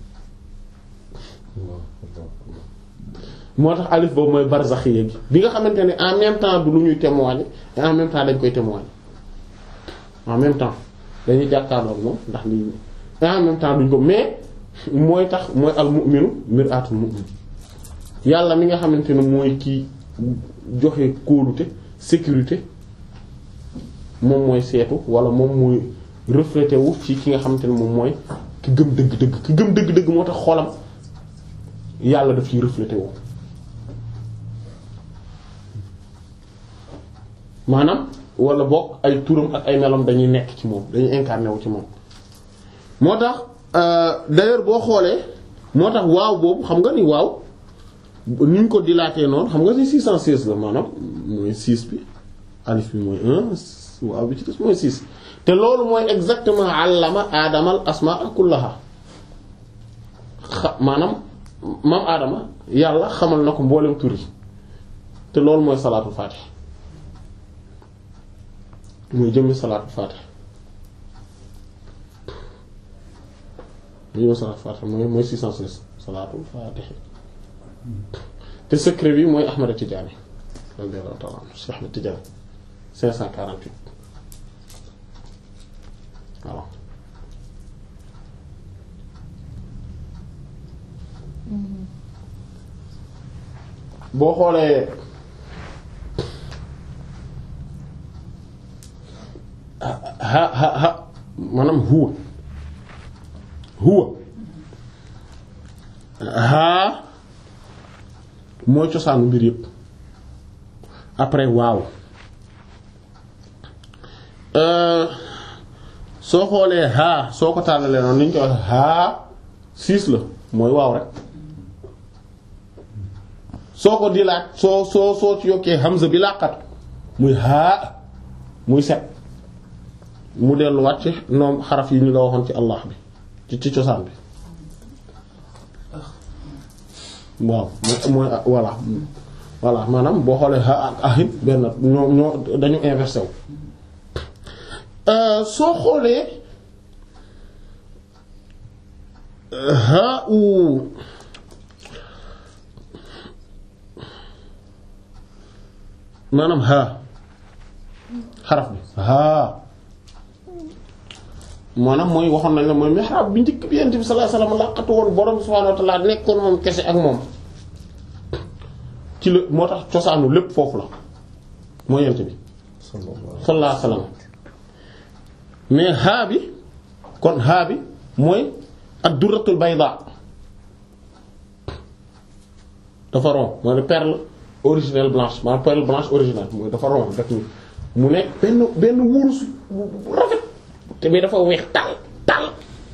moo tax alif boobu mooy barzax yéegi bi nga xamante ne en même temps du lu ñuy témoigner et en même temps dañ koy témoigner en même temps dañuy jàkkaarloog moom ndax lii et en même temps duñ ko mais mooy tax mooy al mu'minu mir'atul mu'min yàlla mi nga xamante ne mooy kii joxe kóolute sécurité moom mooy seetu wala moom mooy reflété wu ci ki nga xamante ne moom mooy ki gëm dëgg-dëgg ki gëm dëgg-dëgg moo tax xolam yàlla daf ciy reflété wu maanaam wala bokk ay turam ak ay melam dañuy nekk ci moom dañuy incarné wu ci moom moo tax d'ailleurs boo xoolee moo tax waaw boobu xam nga ni waaw ni ñu ko dilaatee noonu xam nga ni six cent seize la maanaam mooy six bi alif bi mooy un waaw bi ci des mooy six te loolu mooy exactement allama aadamal asmaa kullaha xa maanaam maam aadama yàlla xamal na ko mboolem tur yi te loolu mooy salaatul faatih mooy jëmmi salaatul faatih jëmmi salaatul faatih mooy mooy six cent seize salaatul faatih te secret bi mooy Ahmad Tidiane radiyallahu ta'ala anhu Cheikh Ahmad Tidiane cinq cent quarante-huit waaw boo xoolee ha ha ha maanaam huwa huwa haa mooy cosaanu mbir yépp après waaw soo xoolee haa soo ko tàllalee noonu ni ñu koy wax haa six la mooy waaw rek soo ko dilaat soo soo soo ci yokkee hamza bi laqat muy haa muy set mu delluwaat ci noom xaraf yi ñu la waxoon ci allah bi ci ci cosaan bi waaw mooy voilà voilà maanaam boo xoolee ha ak ahit benn ñoo ñoo dañu inversé wu soo xoolee ha u maanaam haa xaraf bi haa maanaam mooy waxoon nañ la mooy mihrab bi njëkk bi Yonent bi sallallahu alayhi wasallam laqatu woon borom subhaanahu wa ta'aala nekkoon moom kese ak moom ci la moo tax cosaanu lépp foofu la mooy Yonent bi sallallahu alayhi wasallam mais haa bi kon haa bi mooy ad-durratul bayda dafa rond mooy le perle originelle blanche maanaam perle blanche originale mooy dafa rond def ni mu nekk benn benn wurus bu rafet te bi dafa weex tal tal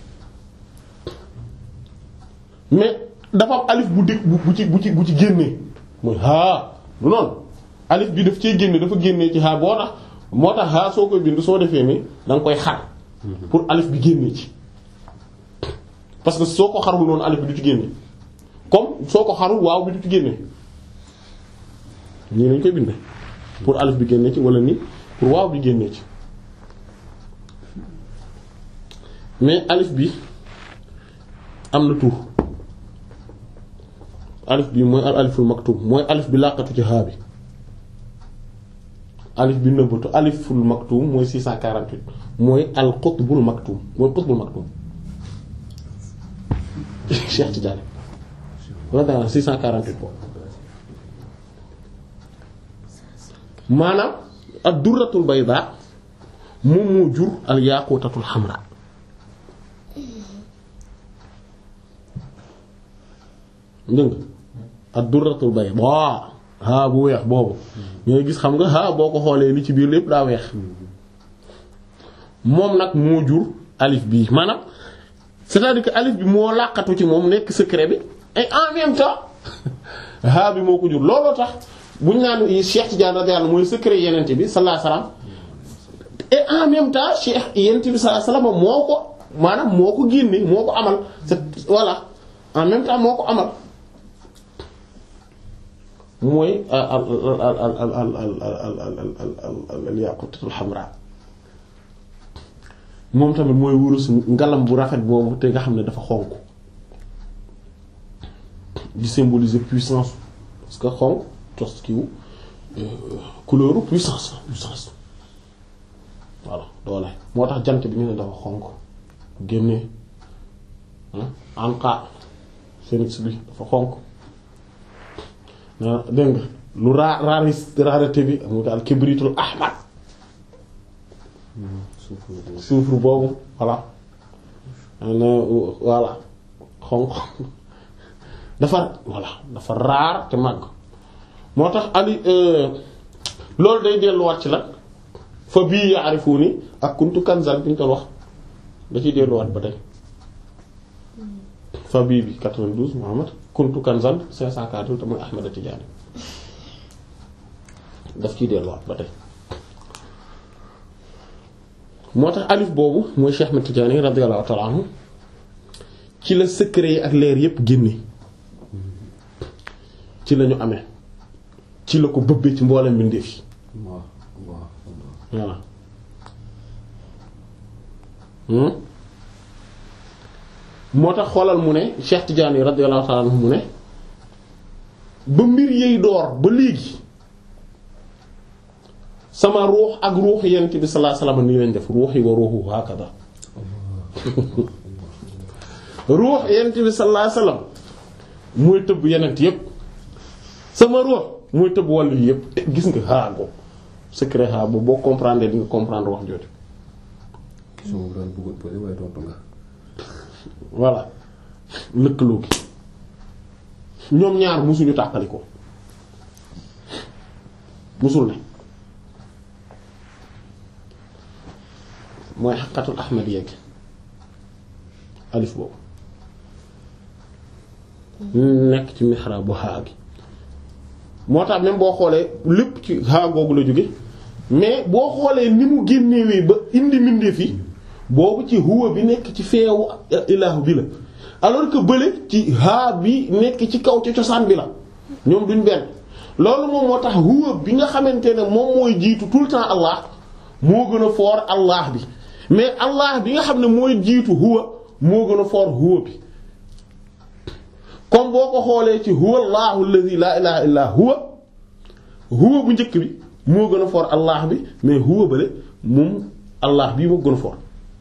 mais dafa am alif bu dëkk bu ci bu ci bu ci génnee mooy haa du noonu alif bi daf cee génne dafa génnee ci haa boo tax moo tax haa soo koy bind soo defee ni da nga koy xar pour alif bi génnee ci parce que soo ko xarul noonu alif bi du ci génne comme soo ko xarul waaw bi du ci génne nii lañ koy bind pour alif bi génne ci wala nii pour waaw bi génne ci mais alif bi am na tur alif bi mooy al aliful maktub mooy alif bi laqatu ci haa bi alif bi nëbbatu aliful maktub mooy six cent quarante-huit mooy al qutbul maktub mooy qutbul maktub Cheikh Tidiane wala danga six cent quarante-huit maanaam ad-durratul bayda moom moo jur al yaqutatul hamra dégg nga ad-durratul bayda waa haa bu weex boobu ñooy gis xam nga haa boo ko xoolee li ci biir lépp daa weex moom nag moo jur alif bii maanaam c'est-à-dire que alif bi moo làqatu ci moom nekk secret bi et en même temps haa bi moo ko jur looloo tax bu ñu naan Cheikh Tidiane radiyallahu anhu mooy secret yenente bi sallallahu alayhi wasallam et en même temps Cheikh yenente bi sallallahu alayhi wasallam moo ko maanaam moo ko génne moo ko amal c'est voilà en même temps moo ko amal mooy al al al al al al yaqutatul hamra moom tamit mooy wurus ngalam bu rafet boobu te nga xam ne dafa xonk di symboliser puissance parce que xonk tos kiiw couleur puissance puissance voilà doole moo tax jant bi ñu ne dafa xonk génne anqa phénix bi dafa xonk dégg nga lu raa raris rareté bi mu daal kibritul ahmar soufre boobu voilà voilà xonq dafa voilà dafa raar te màgg moo tax ali loolu day delluwaat ci la fa bii ya'rifuni ak kuntu kanzan bi ñu doon wax da ciy delluwaat ba tey fa bii bi quatre-vingt-douze Muhammad kuntu kanzan cinq cent quatre te mooy Ahmad Tidiane daf ciy delluwaat ba tey moo tax alif boobu mooy Cheikh Ahmad Tidiane radiyallahu ta'ala anhu ci la secret yi ak leer yépp génne ci lañu amee ci la ko bëbbee ci mboolem mbindeef yi voilà moo tax xoolal mu ne Cheikh Tidiane radiyallahu ta'ala anhu mu ne ba mbir yey door ba léegi sama ruux ak ruux yent bi sallallahu alayhi wasallam nii lañ def ruux yi wa ruuhu hakada ruux yent bi sallallahu alayhi wasallam mooy tëbb yenent yépp sama ruux mooy tëbb wàllu yi yépp te gis nga xaa boobu secret xaa boobu boo comprendre di nga comprendre wax jooju voilà lëkkaloo gi ñoom ñaar musuñu tàqali ko musul ne mooy xaqatul ahmad yeeg alif boobu nekk ci mihrab bu xaa gi moo tax même boo xoolee lépp ci xaa googu la jóge mais boo xoolee ni mu génnewee ba indi mbindeef yi boobu ci huwa bi nekk ci feewu ilaahu bi la alors que bële ci haa bi nekk ci kaw ci cosaan bi la ñoom duñ benn loolu moom moo tax huwa bi nga xamante ne moom mooy jiitu tout le temps Allah moo gën a fort Allah bi mais Allah bi nga xam ne mooy jiitu huwa moo gën a fort huwa bi comme boo ko xoolee ci huwa Allahu alladhi la ilaha illa huwa huwa bu njëkk bi moo gën a fort allah bi mais huwa bale moom allah bii moo gën a fort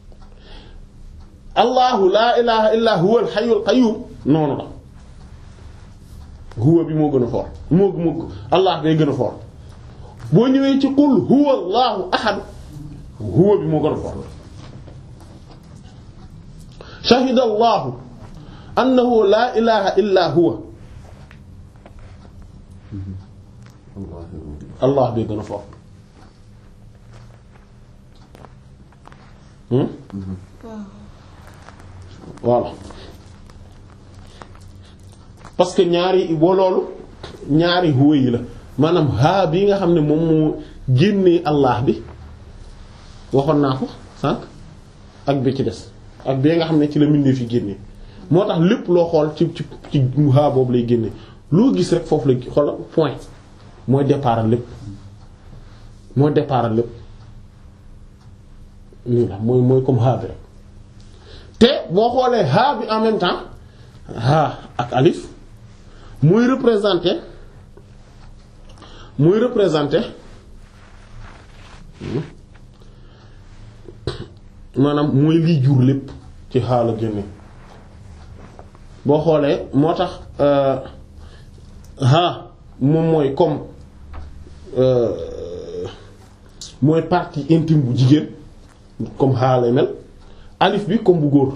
allahu laa ilaha illa huwa al hayyul qayyum noonu la huwa bi moo gën a fort moo moo allah day gën a fort boo ñëwee ci qul huwa allahu ahad huwa bi moo gën a fort shahida allahu annahu laa ilaha illa huwa allah bi gën a fort hmm voilà parce que ñaari boo loolu ñaari huwa yi la maanaam haa bi nga xam ne moom moo génnee allah bi waxoon naa ko sànq ak bi ci des ak bi nga xam ne ci la mbindeef yi génnee moo tax lépp loo xool ci ci ci haa boobu lay génnee loo gis rek foofu la xool point mooy départ lépp mooy départ lépp lii la mooy mooy comme haa bi rek te boo xoolee haa bi en même temps haa ak alif muy représenter muy représenter maanaam mooy liy jur lépp ci haa la génne boo xoolee moo tax haa moom mooy comme mooy partie intime bu jigéen comme haa lay mel alif bi comme bu góor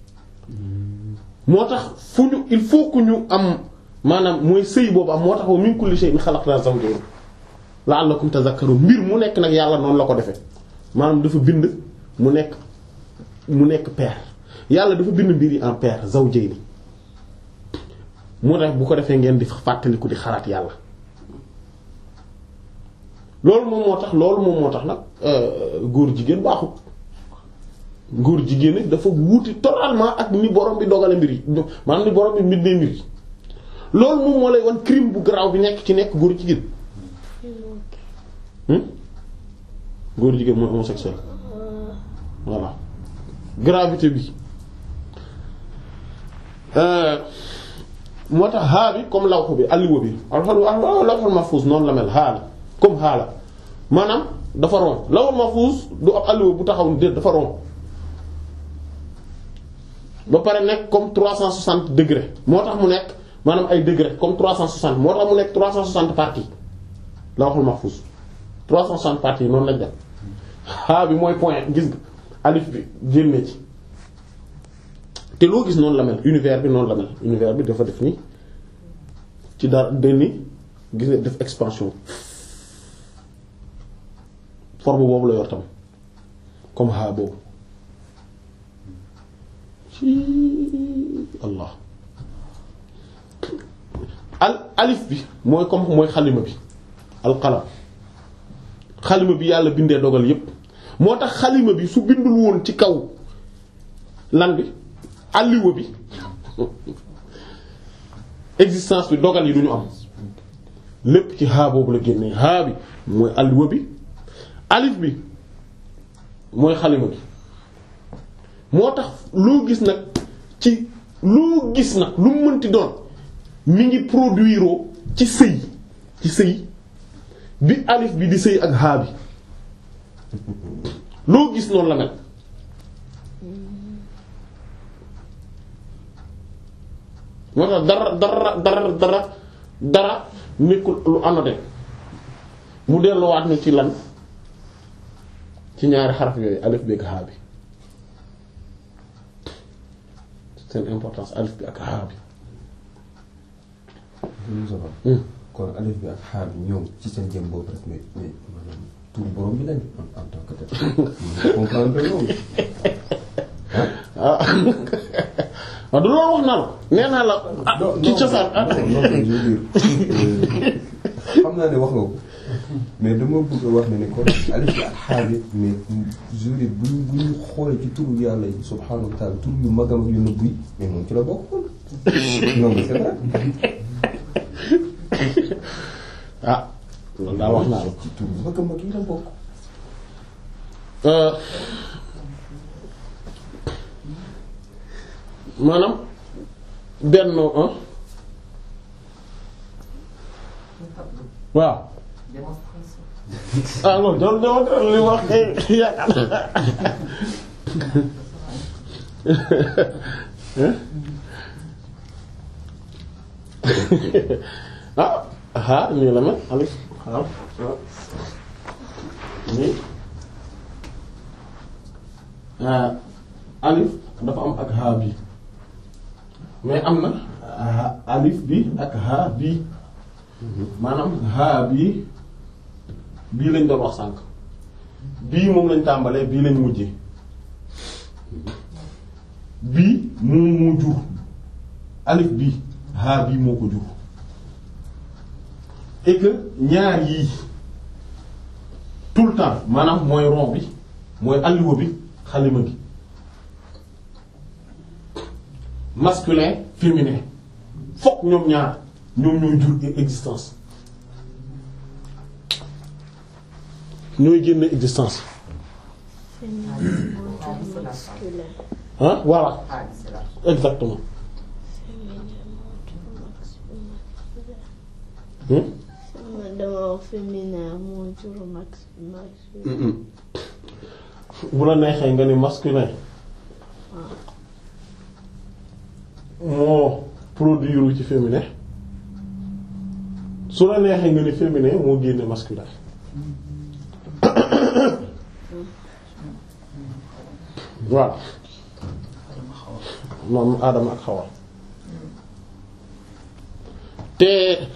moo tax fu ñu il faut que ñu am maanaam mooy sëy boobu am moo tax wa min kulli shay'in khalaqna zawjayn la'allakum tadhakkarun mbir mu nekk nag yàlla noonu la ko defee maanaam dafa bind mu nekk mu nekk paire yàlla dafa bind mbir yi en paire zawjayn moo tax bu ko defee ngeen di fàttaliku di xalaat yàlla loolu moom moo tax loolu moom moo tax nag góor jigéen baaxut góor jigéen dafa wuuti totalement ak ni borom bi dogale mbir yi maanaam ni borom bi mbindee mbir yi loolu moom moo lay wan crime bu garaaw bi nekk ci nekk góor jigéen góor jigéen mooy homosexuel voilà gravité bi moo tax haa bi comme lawxu bi alliwa bi lawxul mahfuz noonu la mel haa la comme haa la maanaam dafa ron lawxul mahfuz du ab alliwa bu taxaw déet dafa ron ba pare nekk comme trois cent soixante degrés moo tax mu nekk maanaam ay degrés comme trois cent soixante moo tax mu nekk trois cent soixante parties lawhul mahfuz trois cent soixante parties noonu lañ def haa bi mooy point gis nga alif bi génne ci te loo gis noonu la mel univers bi noonu la mel univers bi dafa def ni ci dara deni gis nga def expansion forme boobu la yor tam comme haa boobu Allah al alif bi mooy comme mooy xalima bi alqalam xalima bi yàlla bindee dogal yépp moo tax xalima bi su bindul woon ci kaw lan bi alliwa bi existence bi dogal yi du ñu am lépp ci haa boobu la génnee haa bi mooy alliwa bi alif bi mooy xalima bi moo tax loo gis nag ci loo gis nag lu mu mënti doon mi ngi produire ci sëy ci sëy bi alif bi di sëy ak haa bi loo gis noonu la mel moo tax dara dara dara dara dara nekkul lu anodin mu delluwaat ni ci lan ci ñaari xaraf yooyu alif bi ak haa bi seen importance alif bi ak haa bi kon alif bi ak xaar bi ñoom ci seen jëm boobu rek mais mais maanaam tur borom bi lañ en tant que tel comprendre loolu ah waaw du loolu wax naa la nee naa la ah ci cosaan ah xam naa ne wax nga ko mais dama bëgg a wax ne ne kon alif bi ak xaar bi mais juri buñ buñ xoolee ci turu yàlla yi subhaanahu wa ta'ala tur yu magam ak yu nëbb yi mais moom ci la bokk non mais c'est vrai ah loolu daal wax naa la ci tur yu magam ak yi la bokk maanaam benn waaw démonstration. ah non jarul démonstration li wax kay yaakaar ah ah nii la mel alif xaal nii alif dafa am ak haa bi mais am na alif bi ak haa bi maanaam haa bi bii lañ doon wax sànq bii moom lañ tàmbalee bii lañ mujjee bii moom moo jur alif bii haa bii moo ko jur et que ñaar yii tout le temps maanaam mooy rond bi mooy alliwa bi xalima gi masculin féminin fokk ñoom ñaar ñoom ñooy jur existence ñooy génne existence Féminin moo jur masculin. ah voilà Ah, c'est là. exactement Féminin moo jur masculin. hmm? Man dama wax féminin moo jur max masculin. Mm-mm. bu la neexee nga ni masculin moo produire ci féminin su la neexee nga ni féminin moo génne masculin voilà moom Adama ak Hawa te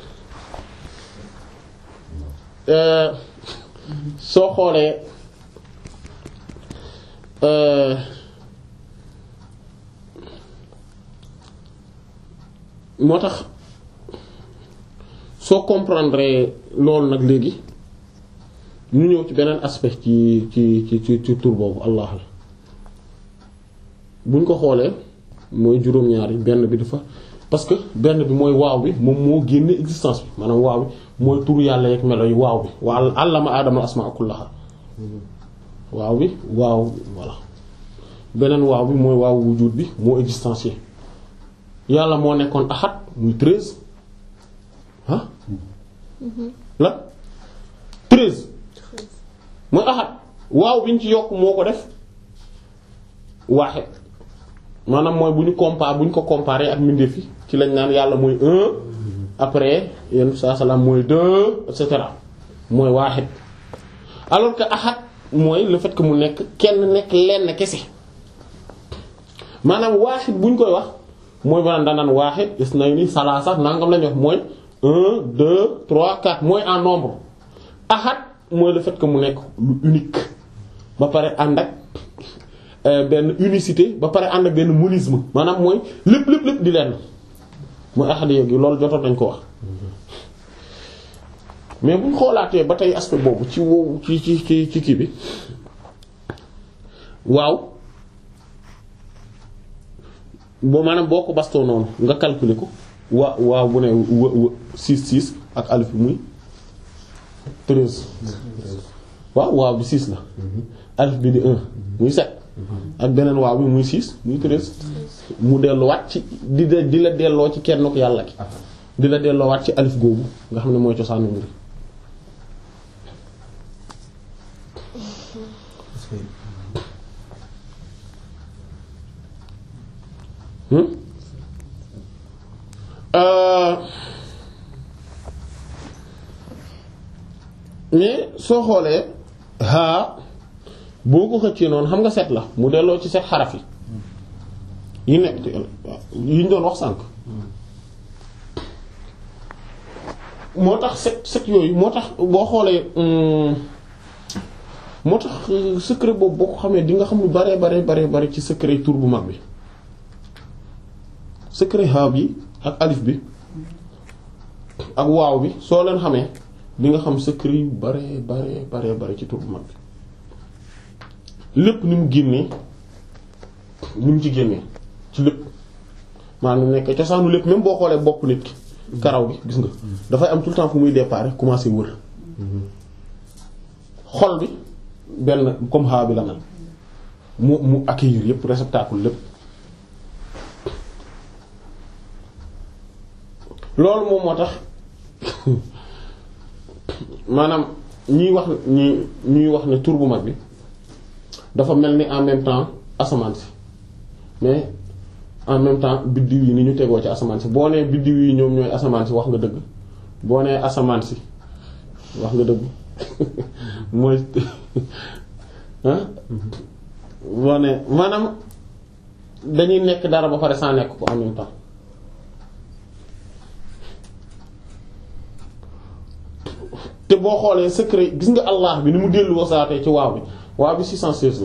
euh, soo xoolee euh, moo tax soo comprendre loolu nag léegi ñu ñëw ci beneen aspect ci ci ci ci ci tur boobu Allah la buñ ko xoolee mooy juróom-ñaari benn bi dafa parce que benn bi mooy waaw bi moom moo génne existence bi maanaam waaw bi mooy tur yàlla yeeg melo yi waaw bi wa allama aadama asmaa kullaha waaw bi waaw voilà beneen waaw bi mooy waaw wujud bi moo existencier yàlla moo nekkoon ahad muy treize ah la treize mooy ahad waaw bi ñu ci yokk moo ko def waaxid maanaam mooy bu ñu compare bu ñu ko comparer ak mbindeef yi ci lañ naan yàlla mooy un après yenn saa salaam mooy deux et cetera mooy waaxid alors que ahad mooy le fait que mu nekk kenn nekk lenn kese maanaam waaxid bu ñu koy wax mooy maanaam danaan waaxid isnayni salaasa nangam lañu wax mooy un deux trois quatre mooy en nombre ahad mooy le fait que mu nekk lu unique ba pare ànd ak benn unicité ba pare ànd ak benn monisme maanaam mooy lépp lépp lépp di lenn mooy ahad yooyu loolu jotoon nañ ko wax mais bu ñu xoolaatee ba tey aspect boobu ci wow ci ci ci ci kii bi waaw boo maanaam boo ko bastoo noonu nga calculer ko wa waaw bu ne wa wa six six ak alif bi muy treize waaw waaw bi six la alif bi di un muy sept ak beneen waaw bi muy six muy treize mu delluwaat ci di de di la delloo ci kenn ko yàlla ki di la delloowaat ci alif googu nga xam ne mooy cosaanu mbir hmm euh mais soo xoolee haa boo ko xëccee noonu xam nga set la mu delloo ci set xaraf yi yi nekk yi ñu doon wax sànk moo tax set set yooyu moo tax boo xoolee moo tax secret boobu boo ko xamee di nga xam lu bare bare bare bare ci secret tur bu mag bi secret haa bi ak alif bi ak waaw bi soo leen xamee di nga xam secret yu bare bare bare bare ci tur bu mag bi lépp ni mu génnee ni mu ci génnee ci lépp maanaam nekk cosaanu lépp même boo xoolee bopp nit ki karaw gi gis nga dafay am tout le temps fu muy départ commencer wër xol bi benn comme haa bi la mel mu mu accueillir yépp réceptacle lépp loolu moom moo tax maanaam ñiy wax ñi ñuy wax ne tur bu mag bi dafa mel ni en même temps asamaan si mais en même temps biddiw yi ni ñu tegoo ci asamaan si boo nee biddiw yi ñoom ñooy asamaan si wax nga dëgg boo nee asamaan si wax nga dëgg mooy ah boo nee maanaam dañuy nekk dara ba pare sans nekk ko en même temps te boo xoolee secret gis nga Allah bi ni mu dellu wasaatee ci waaw bi waaw bi six cent seize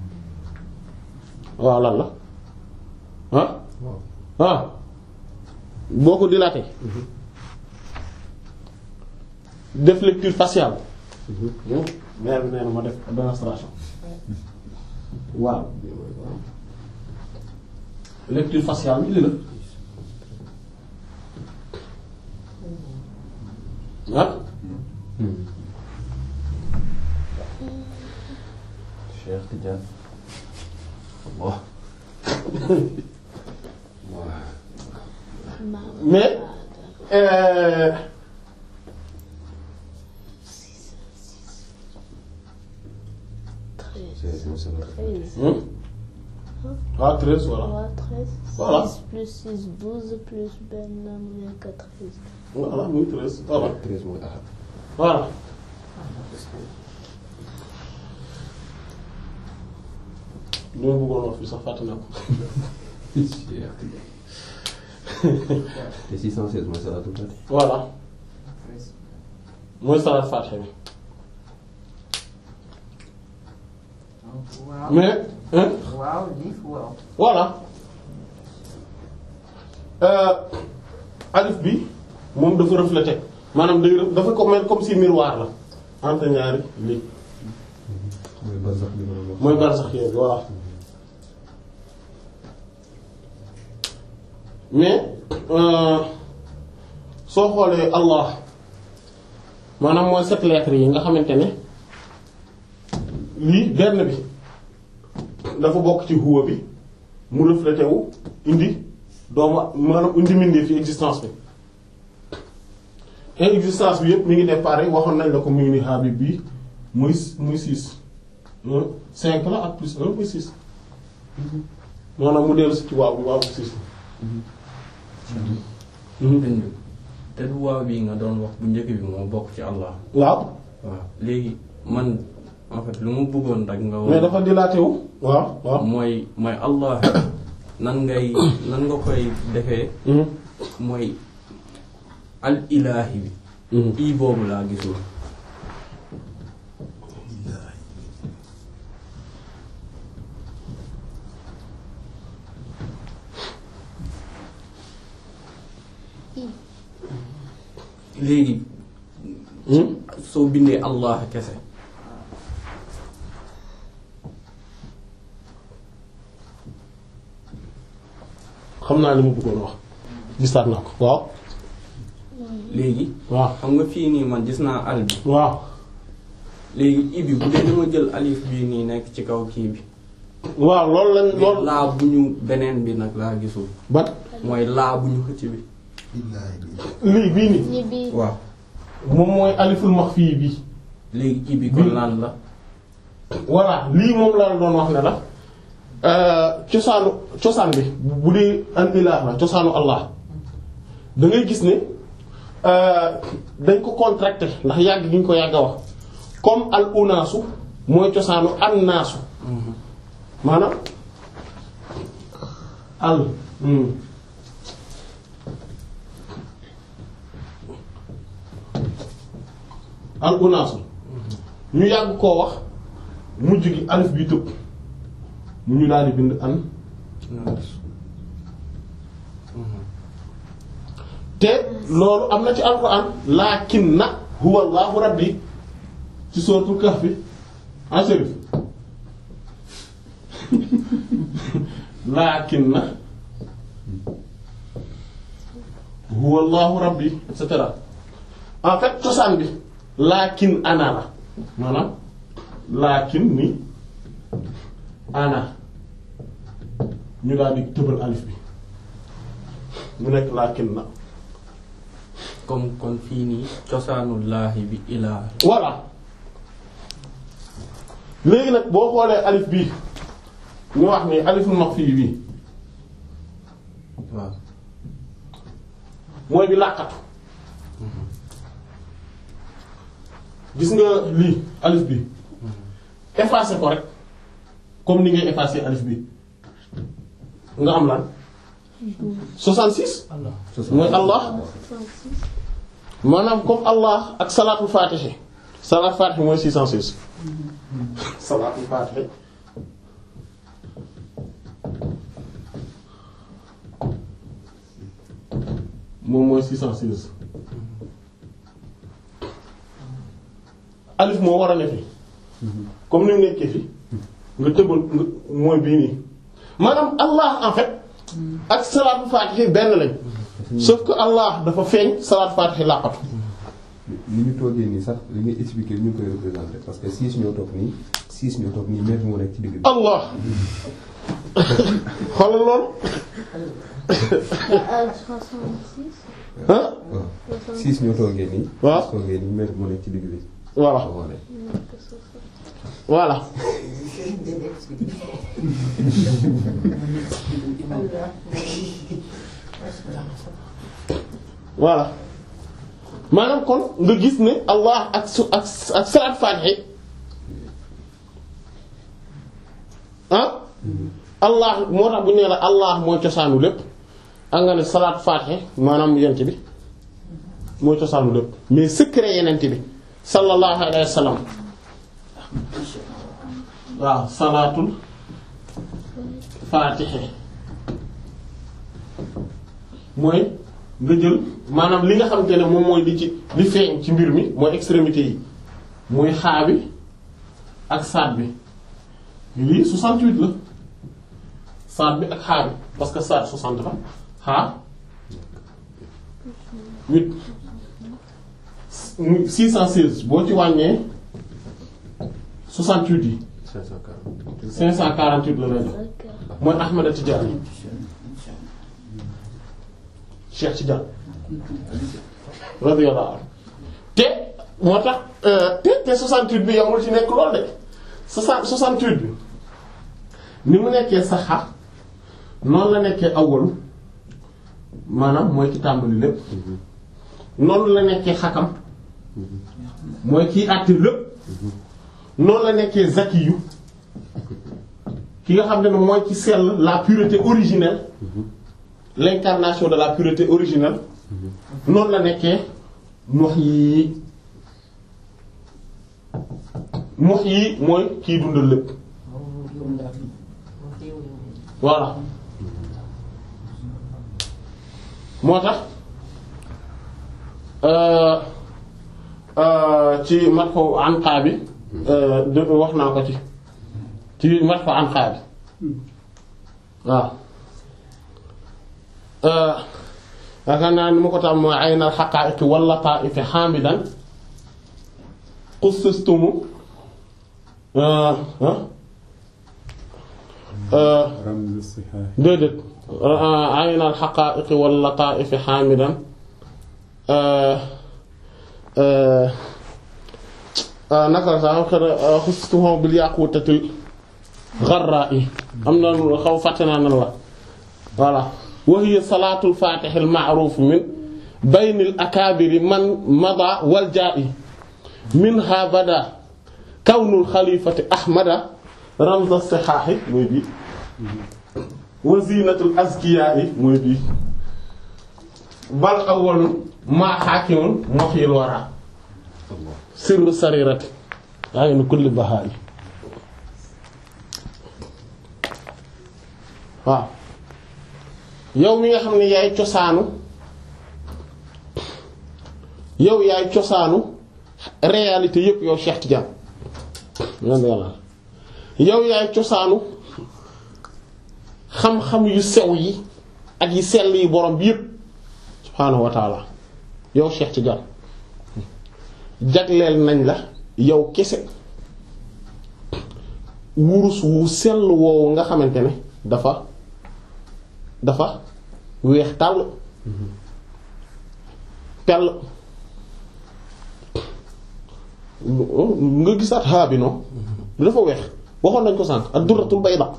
la waaw lan la ah ah boo ko dilaatee def lecture faciale mère bi nee na ma def démonstration waaw lecture faciale bi li la ah Cheikh Tidiane Allah mais euh, treize. ah treize voilà Ouais, treize. Voilà. six plus six, douze plus benn mu nekk treize. voilà muy treize voilà treize mooy ahad. voilà li ma bëggoon wax fii sax fàtte naa ko Cheikh Tidiane. te six cent seize mooy salaatul faatiha. voilà mooy salaat Faatiha bi waaw mais hein waaw lii waaw. voilà euh, alif bi moom dafa refléter maanaam day ref- dafa ko mel comme si miroir la entre ñaari lii mooy barzax bi ma doon wax. mooy barsax yooyu voilà mais euh, soo xoolee Allah maanaam mooy sept lettres yi nga xamante ne lii benn bi dafa bokk ci huwa bi mu reflété wu indi doomu maanaam indi mindee fi existence bi et existence bi yëpp mi ngi départ waxoon nañ la ko mu ngi ni Habib bi muy muy six cinq la ak plus un muy six maanaam mu dellu si ci waaw bi waaw six te du waaw bii nga doon wax bu njëkk bi moo bokk ci Allah. waaw waaw léegi man en fait lu mu bëggoon rek nga. mais dafa dilaté wu waaw waaw mooy mooy Allah nan ngay nan nga koy defee. mooy al ilaahi bi. i boobu laa gisul. léegi. soo bindee Allah kese. xam naa li mu bëggoon wax gisaat naa ko waaw léegi. waaw xam nga fii nii man gis naa al bi. waaw léegi i bi bu dee dama jël alif bii nii nekk ci kaw kii bi. waaw loolu lañ loolu laa bu ñu beneen bi nag laa gisul. ban mooy laa bu ñu xëcc bi. lii bii nii Ni bii. waaw moom mooy aliful maxfi bii léegi i bi kon lan la. voilà lii moom la doon wax ne la cosaanu cosaan bi bu dee al ilah la cosaanu Allah da ngay gis ne dañ ko contracté ndax yàgg gi ñu ko yàgg a wax comme al unaasu mooy cosaanu an naasu maanaam al hmm. al unaasu ñu yàgg koo wax mujj gi alif bi tëb mu ñu daal di bind an te loolu am na ci alquran laakinna huwa allahu rabbi ci suratul kahfi en sharif laakinna huwa allahu rabbi et cetera en fait cosaan bi laakin ana la maanaam laakin ni ana ñu daal di tëbal alif bi mu nekk laakin na comme kon fii nii cosaanullaahi bi ilaahi. voilà léegi nag boo xoolee alif bii ñu wax ni aliful maxfi bii waaw mooy bi làqatu gis nga lii alif bi effacer ko rek comme ni ngay effacer alif bi nga am lan soixante-six mooy Allah maanaam comme Allah ak salaatul faatihi salaatul faatihi mooy six cent six salaatul faatihi moom mooy six cent six alif moo war a ne fi comme ni mu nekkee fi nga tëbal nga mooy bii nii maanaam Allah en fait ak salaatul faatihi benn lañ sauf que Allah dafa feeñ salaatul faatihi làqatu. li ñu toogee nii sax li ngay expliquer ñu ngi koy représenter parce que six ñoo toog nii six ñoo toog nii maître moo nekk ci digg bi. Allah xoolal loolu. soixante-six. ah. waaw six ñoo toogee nii. waaw six toogee nii maître moo nekk ci digg bi. voilà voilà. voilà maanaam kon nga gis ne Allah ak su ak ak salaat faatihi ah Allah moo tax bu ñu nee la Allah mooy cosaanu lépp ak nga ne salaat faatihi maanaam yent bi mooy cosaanu lépp mais secret yenent bi sallallahu alayhi wa sallam waaw salaatul faatihi mooy nga jël maanaam li nga xamante ne moom mooy li ci li feeñ ci mbir mi mooy extrémité yi mooy xaa bi ak saat bi lii soixante-huit la saat bi ak xaa bi parce que saat soixante la xaa huit six cent seize boo ci wàññee soixante-huit yi cinq cent quarante-huit la lay def mooy Ahmad Tidiane Cheikh Tidiane radiyallahu anhu te moo tax te te soixante-huit bi yamul ci nekk lool de soixante soixante-huit bi ni mu nekkee saxa noonu la nekkee awwalu maanaam mooy ki tàmbali lépp noonu la nekkee xakam mooy kiy àtte lépp noonu la nekkee zakiyu ki nga xam ne mooy ci sell la pureté originelle l'incarnation de la pureté originelle noonu la nekkee muhyi muhyi mooy kiy dundal lépp voilà moo tax euh euh ci mat ko anqa bi de wax naa ko ci ci mat ko anqa bi waaw yaakaar naa ni ma ko tam mooy aynal haqa'iq wal lata'if hamidan qussistumu déedéet aynal haqa'iq wal lata'if hamidan naka la sax qussistumu bil yaqutatil gharra'i am na xaw fàtte naa nan la voilà wa hiya salaatul faatihil ma'ruuf min baynil akaabiri man mada wal jaa'i minha bada kawnul xalifati ahmada ramza sihaahi mooy bii wa ziinatul azkiyaa'i mooy bii bal awwalun maa haakimun muhyil waraa sirru sarirati aynu kulli bahaa'i waaw yow mi nga xam ne yaay cosaanu yow yaay cosaanu réalité yépp yow Cheikh Tidiane yow yaay cosaanu xam-xam yu sew yi ak yi sell yi borom bi yépp subhaanahu wa taala yow Cheikh Tidiane jagleel nañ la yow kese wurus wu sell woowu nga xamante ne dafa dafa weex tàll pell nga gisaat xaa bi non dafa weex waxoon nañ ko sànq ak durratul bayda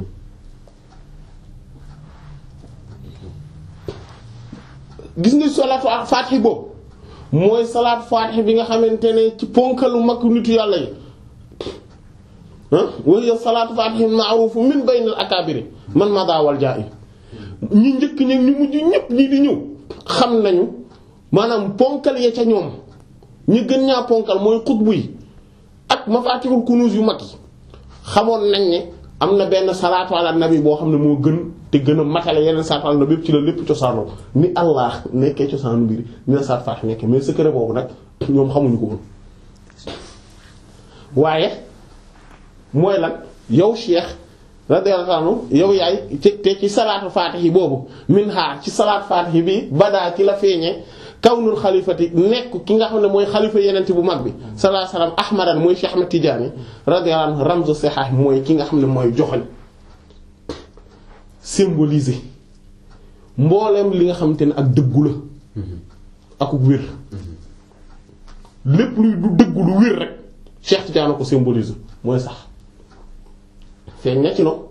gis nga salaatu faatihi boobu mooy salaatu faatihi bi nga xamante ne ci ponkalu mag nitu yàlla yi ah wa hiya salaatu faatihi ma'ruuf min baynal akaabiri man madaa wal jaa'i ñi njëkk ñi ñu mujj ñépp ñi di ñëw xam nañu maanaam ponkal ya ca ñoom ñi gën ñaa ponkal mooy xutbu yi ak mafaatihul kunuuz yu mag yi xamoon nañ ne am na benn salaatu ala nabi boo xam ne moo gën te gën a matale yeneen salaatu ala nabi yépp ci la lépp cosaanoo ni Allah nekkee cosaanu mbir ni la salaatu faatihi nekkee mais secret boobu nag ñoom xamuñu ko woon waaye mooy lan yow Cheikh radiyallahu anhu yow yaay te ci salaatu faatihi boobu min ha ci salaatu faatihi bi badaa ci la feeñee kawnul xalifati nekk ki nga xam ne mooy xalifa yenente bu mag bi sallallahu alayhi wasallam ahmadan mooy Cheikh Ahmad Tidiane radiyallahu anhu ramzu sihah mooy ki nga xam ne mooy joxoñ symboliser mboolem li nga xamante ne ak dëggu la ak wér lépp luy du dëggu lu wér rek Cheikh Tidiane ko symboliser mooy sax feeñ na ci no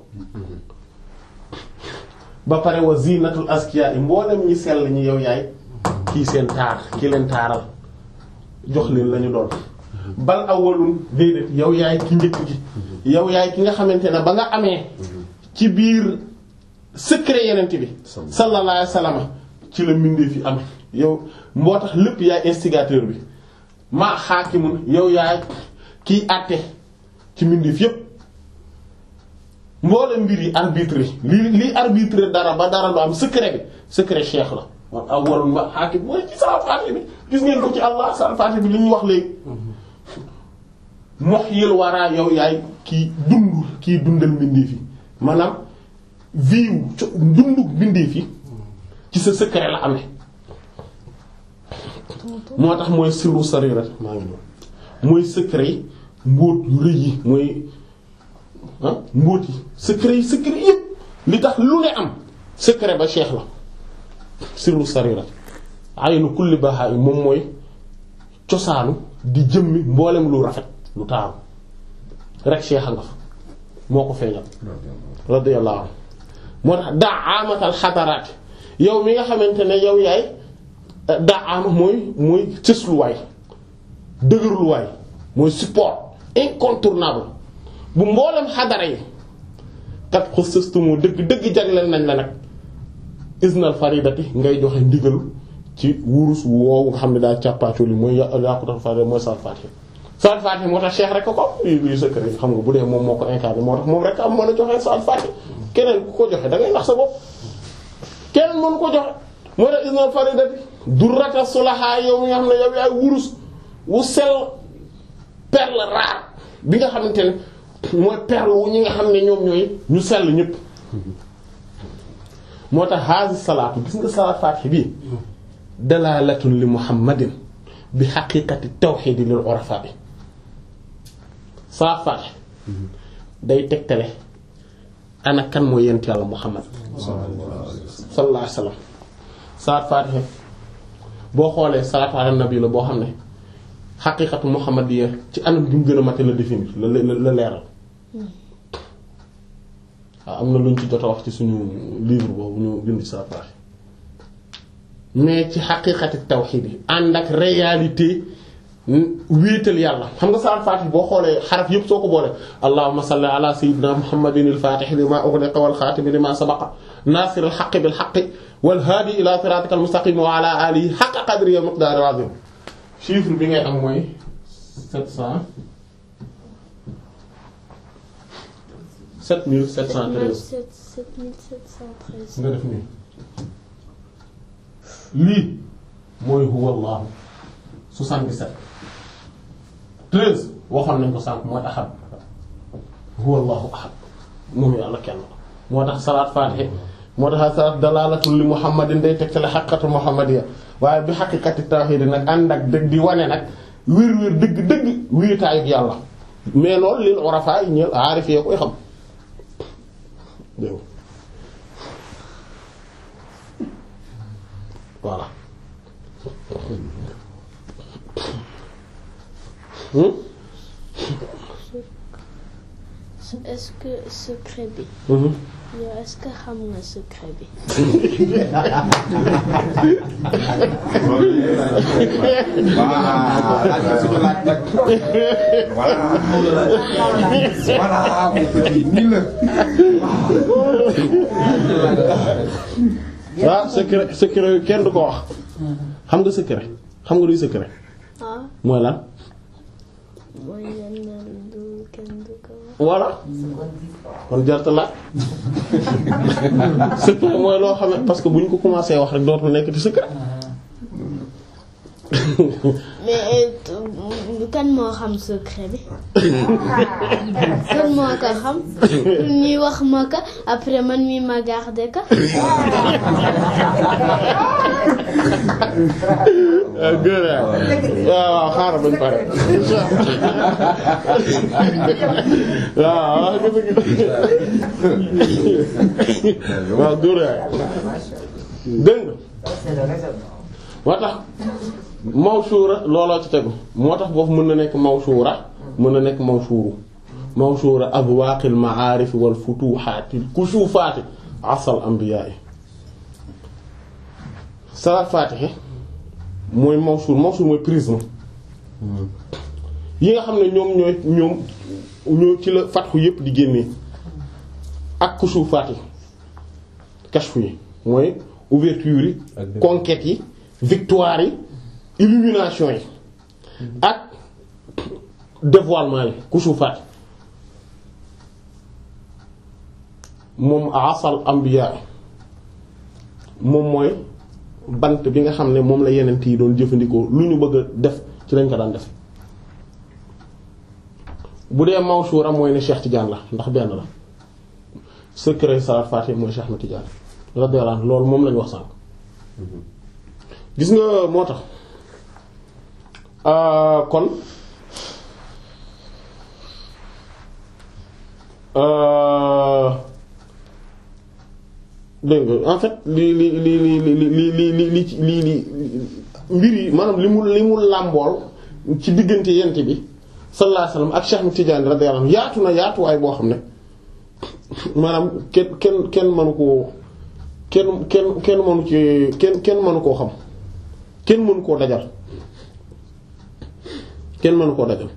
ba pare wa zinatul askiya yi mboolem ñi sell ñi yow yaay kii seen taar ki leen taaral jox leen lañu doon bal awwalun déedéet yow yaay ki njëkk gi yow yaay ki nga xamante ne ba nga amee ci biir secret yenent bi sallallahu alayhi wasallam ci la mbindee fi amee yow moo tax lépp yaay instigateur bi maa xaakimun yow yaay kiy àtte ci mbindeef yépp mboolem mbir yi arbitre li li arbitre dara ba dara lu am secret bi secret cheikh la waaw awwal ma xaakim mooy ci salaatu faatihi bi gis ngeen ko ci Allah salaatu faatihi bi li ñuy wax léegi muhyil waraa yow yaay kii dund kii dundal mbindeef yi maanaam vie dundu mbindeef yi ci sa secret la amee moo tax mooy sirru sarira maa ngi doon mooy secret yi mbóot yu rëy yi mooy ah mbóot yi secret yi secret yépp li tax lu ne am secret ba cheikh la sirru sarira aynu kulli baha'i moom mooy cosaanu di jëmmi mboolem lu rafet lu taaru rek cheikh nga fa moo ko feeñal radiyallahu anhu moo tax da'amatal xadaraat yow mi nga xamante ne yow yaay da'ama mooy mooy cësluwaay dëgërluwaay mooy support incontournable bu mboolem xadara yi kat ko sëstumoo dëgg dëgg jagleel nañ la nag isnal faridati ngay joxe ndigal ci wurus woowu nga xam ne daal càppaacoo li mooy yàqutal farida mooy salaatu faatihi salaatu faatihi moo tax cheikh rek ko ko lii lii secret xam nga bu dee moom moo ko incarné moo tax moom rek am mën a joxe salaatu faatihi keneen ku ko joxe da ngay nax sa bopp keneen mënu ko joxe moo tax isnal faridati durrata sulaha yow mi nga xam ne yow yaay wurus wu sell perle rare bi nga xamante ne mooy perle wu ñi nga xam ne ñoom ñooy ñu sell ñëpp moo tax haasi salaatu gis nga salaat faatihi bi dalaalatun li muhammadin bi xaqiiqati tawxiidi lil urafaa bi salaat faatihi day tegtale ana kan mooy yent yàlla muhammad sallallahu alayhi wasallam salaat faatihi boo xoolee salaatu ala nabi la boo xam ne xaqiiqatu muhammadiyya ci anam gi mu gën a mate la définir la la leeral waaw am na luñ ci jot a wax ci suñu livre boobu ñu bind salaat faatihi mais ci xaqiiqati tawxiid yi ànd ak réalité wéetal yàlla xam nga salaat faatihi boo xoolee xaraf yépp soo ko boolee allahumma salli ala sayyidina muhammadin al-faatihi lima ughliqa wal xaatimi lima sabaqa naasir al-haqqi bil haqqi wal haadi ila siraatika al-mustaqim wa ala alihi haqqa qadrihi wa miqdaarihi al-azim chiffre bi ngay am mooy sept cent sept mille sept cent treize sept mille sept cent treize nga def nii lii mooy huwa Allah soixante-dix-sept treize waxoon nañ ko sànq mooy ahad huwa Allahu ahad moom yàlla kenn moo tax salaat faatihi moo tax salaat dalaalatul li muhammadin day tegtale xaqiiqatu muhammadiyya waaye bi xaqiiqati tawhiid nag ànd ak dëgg di wane nag wér wér dëgg dëgg wéetaayu yàlla mais loolu lil urafaa yi ñëw aarif yi koy xam dégg voilà Hmm? est-ce que secret bi Mhm. yow est-ce que xam nga secret bi voilà laaj suñu laaj nag voilà voilà mon petit nii la waaw secret secret yu kenn du ko wax xam nga secret xam nga luy secret ah mooy lan mooy yenn du kenn du ko wax voilà kon jarta laaj secret mooy loo xam ne parce que bu ñu ko commencé wax rek dootul nekk ci secret mais euh, kan moo xam secret bi kan moo ko xam ñuy wax ma ko après man mi ma garder ko gën a waaw waaw xaaral bañ pare waaw waaw gën a dégg moo tax mawsuura looloo ci tegu moo tax boofu mën na nekk mawsuura mën na nekk mawsuuru mawsuura abwaaqil ma'aarif wal futuuhaatil kushuufaati asal anbiyaa'i salaat faatihi mooy mawsuur mawsuur mooy prisme yi nga xam ne ñoom ñooy ñoom ñoo ci la fatxu yépp di génnee ak kushuufaati kashfu yi mooy ouverture yi conquête yi victoire yi illumination yi ak dévoilement yi kusufaat moom asal anbiya moom mooy bant bi nga xam ne moom la yeneen yi doon jëfandikoo lu ñu bëgg a def ci lañ ko daan def bu dee mawsuura mooy ne Cheikh Tidiane la ndax benn la secret salat Fatih mooy Cheikh Ahmed Tidiane radiyallahu anhu loolu moom lañu wax sànq gis nga moo tax kon dégg nga en fait li li li li li li li li li li li mbir yi maanaam li mu li mu làmbool ci diggante yent bi sallallahu alayhi wasallam ak Cheikh Ahmed Tidiane radiyallahu anhu yaatu na yaatuwaay boo xam ne maanaam kenn kenn kenn mënu koo kenn kenn kenn mënu ci kenn kenn mënu koo xam kenn mënu koo dajal kenn mënu koo dajal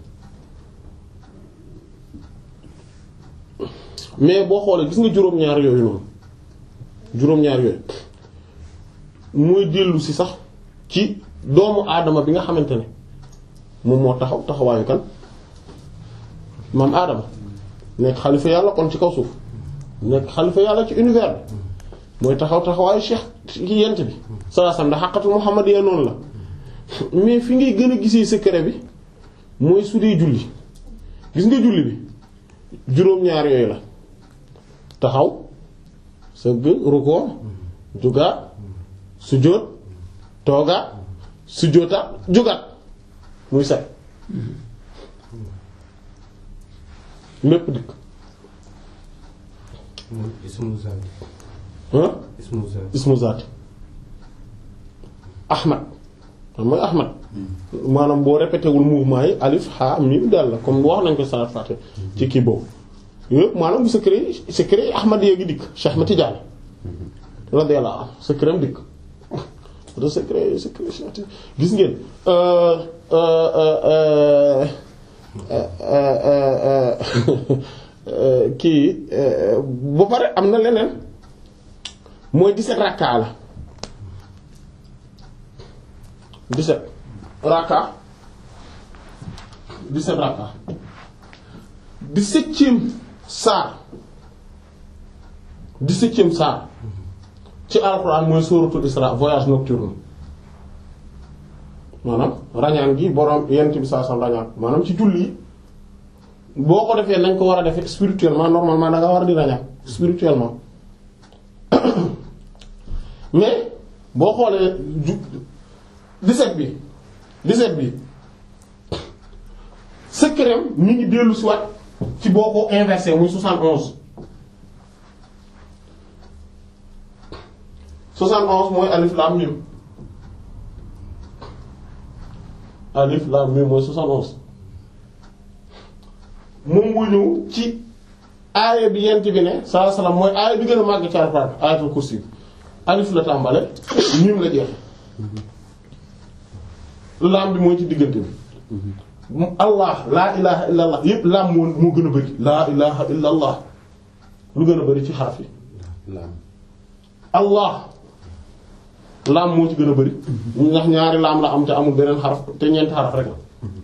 mais boo xoolee gis nga juróom-ñaar yooyu noonu juróom-ñaar yooyu muy dellu si sax ci doomu aadama bi nga xamante ne moom moo taxaw taxawaayu kan maam aadama nekk xalifa yàlla kon ci kaw suuf nekk xalifa yàlla ci univers bi mooy taxaw taxawaayu cheikh ki yent bi sallallahu alayhi wasallam da xaqatul muhammadiyya noonu la mais fi ngay gën a gisee secret bi mooy su dee julli gis nga julli bi juróom-ñaar yooyu la taxaw sëgg rukkoo jugaat sujjóot toogaat sujjóotaat jugaat muy set lépp dikk ismu zaati ah ismu zaati ismu zaati ahmad mooy ahmad maanaam boo répété wul mouvement yi alif ha mim dal la comme wax nañ ko salat faté ci kii boobu yëpp maanaam bu secret secret ahmad yéegi dikk Cheikh Ahmed Tidiane radiyallahu anhu secret dikk de secret secret gis ngeen euh euh euh kii ba pare am na leneen mooy dix-sept rakka la dix-sept rakka dix-sept rakka dix-septième saar dix-septième saar ci alxuraan mooy suuratul Isra voyage nocturne maanaam rañaan gi boroom yent bi saa sam rañaan maanaam ci julli yi boo ko defee nañ ko war a defee spirituellement normalement da nga war a di rañaan spirituellement mais boo xoolee ju dix-sept bi dix-sept bi secret mi ngi dellu si waat ci boo ko inversé muy soixante-onze soixante-onze mooy alif lam mim alif lam mim mooy soixante-onze moom moo ñëw ci aaya bi yent bi ne sallallahu alayhi wasallam mooy aaya bi gën a màgg ci Alxuraan aayatul kursi alif la tàmbale miim la jeex laam bi mooy ci diggante bi allah laa ilaha illa allah yépp laam moo moo gën a bari laa ilaha illa allah lu gën a bari ci xaraf yi allah laam moo ci gën a bari ndax ñaari laam la am te amul beneen xaraf te ñeenti xaraf rek la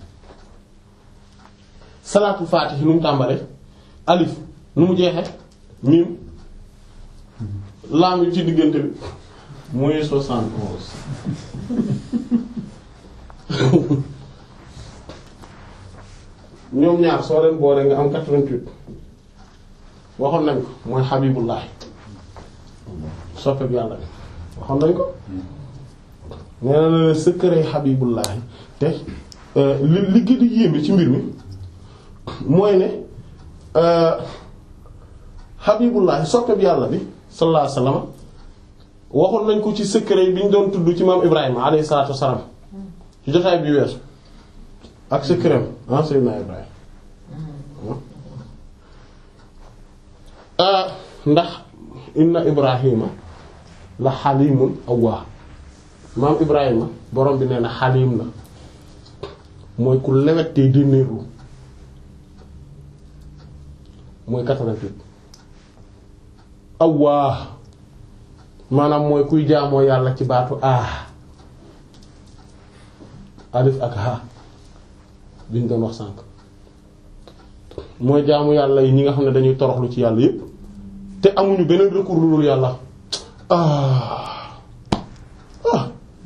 salaatul faatihi nu mu tàmbale alif nu mu jeexe miim laam yi ci diggante bi mooy soixante onze ñoom ñaar soo leen boole nga am quatre-vingt-huit waxoon nañ ko mooy Habibullah soppeeku yàlla waxoon nañ ko nee na la secret Habibullah te li li gën a yéeme ci mbir mi mooy ne Habibullah soppeeku yàlla bi sallallahu alayhi wasallam waxoon nañ ko ci secret bi ñu doon tudd ci maam Ibrahima alayhi salaatu wassalaam ci jotaay bi weesu ak secret ah Seydina Ibrahima ndax inna Ibrahima la xalimun awwaa maam Ibrahima borom bi nee na xalim la mooy ku lewetee dénnéerlu mooy quatre-vingt-huit awwaa maanaam mooy kuy jaamoo yàlla ci baatu ah alif ak ha biñ doon wax sànq mooy jaamu yàlla yi ñi nga xam ne dañuy toroxlu ci yàlla yépp te amuñu beneen recours lu dul yàlla ah ah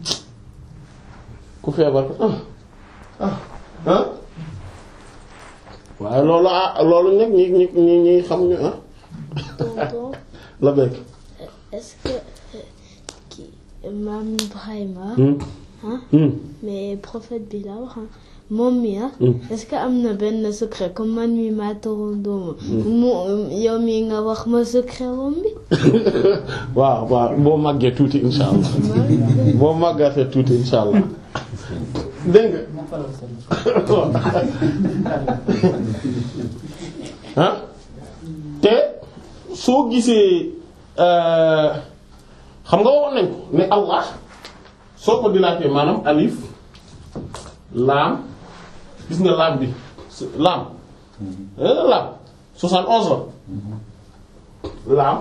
ku feebar ah ah ah waaye loolu ah loolu nag ñi ñi ñi ñi xam ñu ah la bekk est-ce que kii maam Ibrahima ah mais prophète bi la wax moom mi ah est-ce que am na benn secret comme man mi maa torondooma mu yow mi nga wax ma secret wam bi waaw waaw boo màggee tuuti insha allah boo màggatee tuuti insha allah dégg nga ah te soo gisee xam nga waxoon nañ ko ne Allah soo ko dilaatee maanaam alif laam gis nga laam bi laam laam soixante onze la laam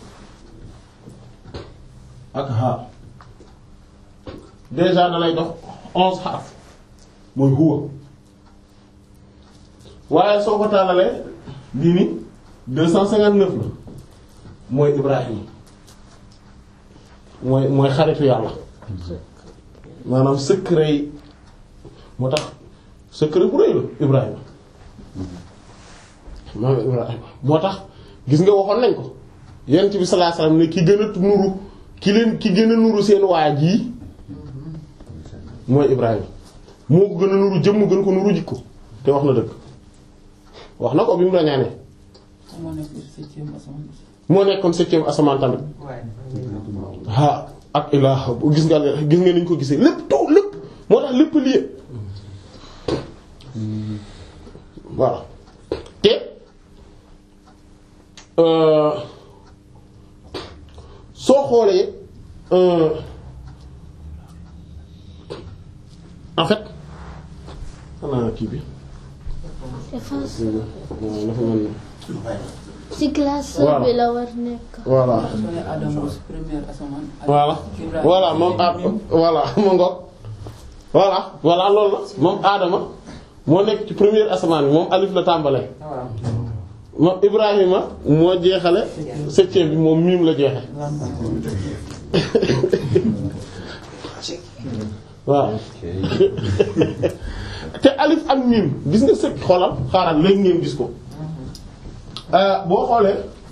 ak ha déjà da lay dox onze xaraf mooy huwa waaye soo ko tàllalee bii ni deux cent cinquante-neuf la mooy Ibrahim mooy mooy xaritu yàlla maanaam secret moo tax secret bu rëy la Ibrahima maanaam Ibrahima moo tax gis nga waxoon nañ ko yonent bi sallallahu alayhi wasallam ne ki gën a nuru ki leen ki gën a nuru seen waa ji mooy Ibrahima moo ko gën a nuru jëmm gën ko nuru jikko te wax na dëgg wax na ko bi mu la ñaanee moo nekkoon septième asamaan tamit ha ak ilaa gis nga gis nga niñ ko gisee lépp taw lépp moo tax lépp lié voilà te soo xoolee en fait xanaa kii bi efface dafa mel ci classe bi la war nekk voilà voilà voilà moom a voilà ma ngoog voilà voilà loolu la moom Adama moo nekk ci première asamaan bi moom alif la tàmbalee moom Ibrahima moo jeexale septième bi moom miim la jeexe waaw te alif ak miim gis nga sëkk xoolal xaaral léegi ngeen gis ko boo xoolee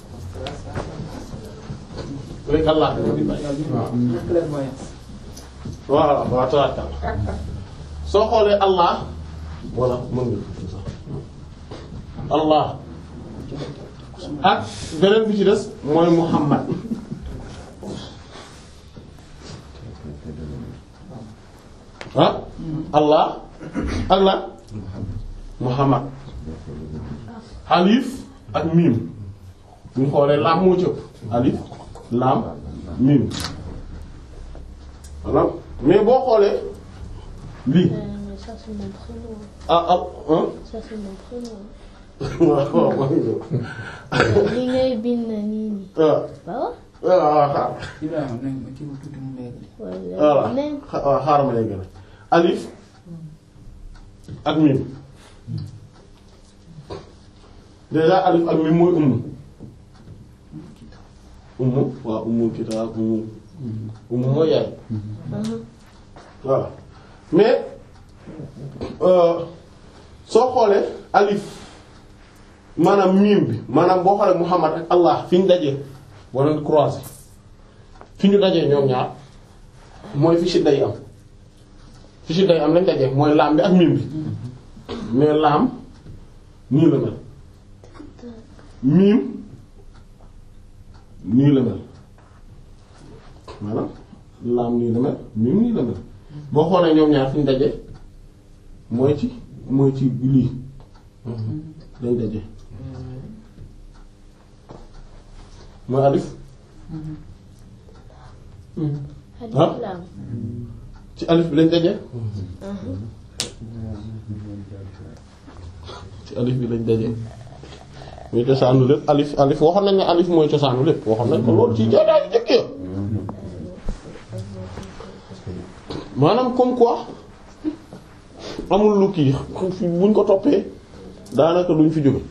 léegi Allah voilà waaw tawakkal soo xoolee Allah walla mën nga Allah ak beneen bi ci des mooy Muhammad ah Allah ak la Muhammad alif ak miim bu ñu xoolee laam moo ci ëpp alif laam miim voilà mais boo xoolee lii Euh, mais ça c'est mon prénom. ah ah ah Ça c'est mon prénom. waaw waaw maa ngi ñëw li ngay bind nii nii. waaw waaw. waaw xaar Ibrahima nañ ma kii tuuti mu nekk. wala voilà leneen. xa- waaw xaaral ma lay gën a alif ak miim déjà alif ak miim mooy umm umm waaw ummul kitaab umm umm mooy yaay voilà mais euh, soo xoolee alif maanaam miim bi maanaam boo xoolee Muhammad ak Allah fi ñu dajee wala croisé fi ñu dajee ñoom ñaar mooy fi shidda yi am fi shidda yi am lañ dajee mooy laam bi ak miim bi mais laam nii la mel miim nii la mel maanaam laam nii la mel miim nii la mel boo xoolee ñoom ñaar fi ñu dajee mooy ci mooy ci lii lañ dajee mooy alif Alif Lam. ci alif bi lañ dajee ci alif bi lañ dajee muy cosaanu lépp alif alif waxoon nañ ne alif mooy cosaanu lépp waxoon nañ ko loolu ci joodaay yu jëkk ya maanaam comme quoi amul lu kii buñ ko toppee daanaka duñ fi jóge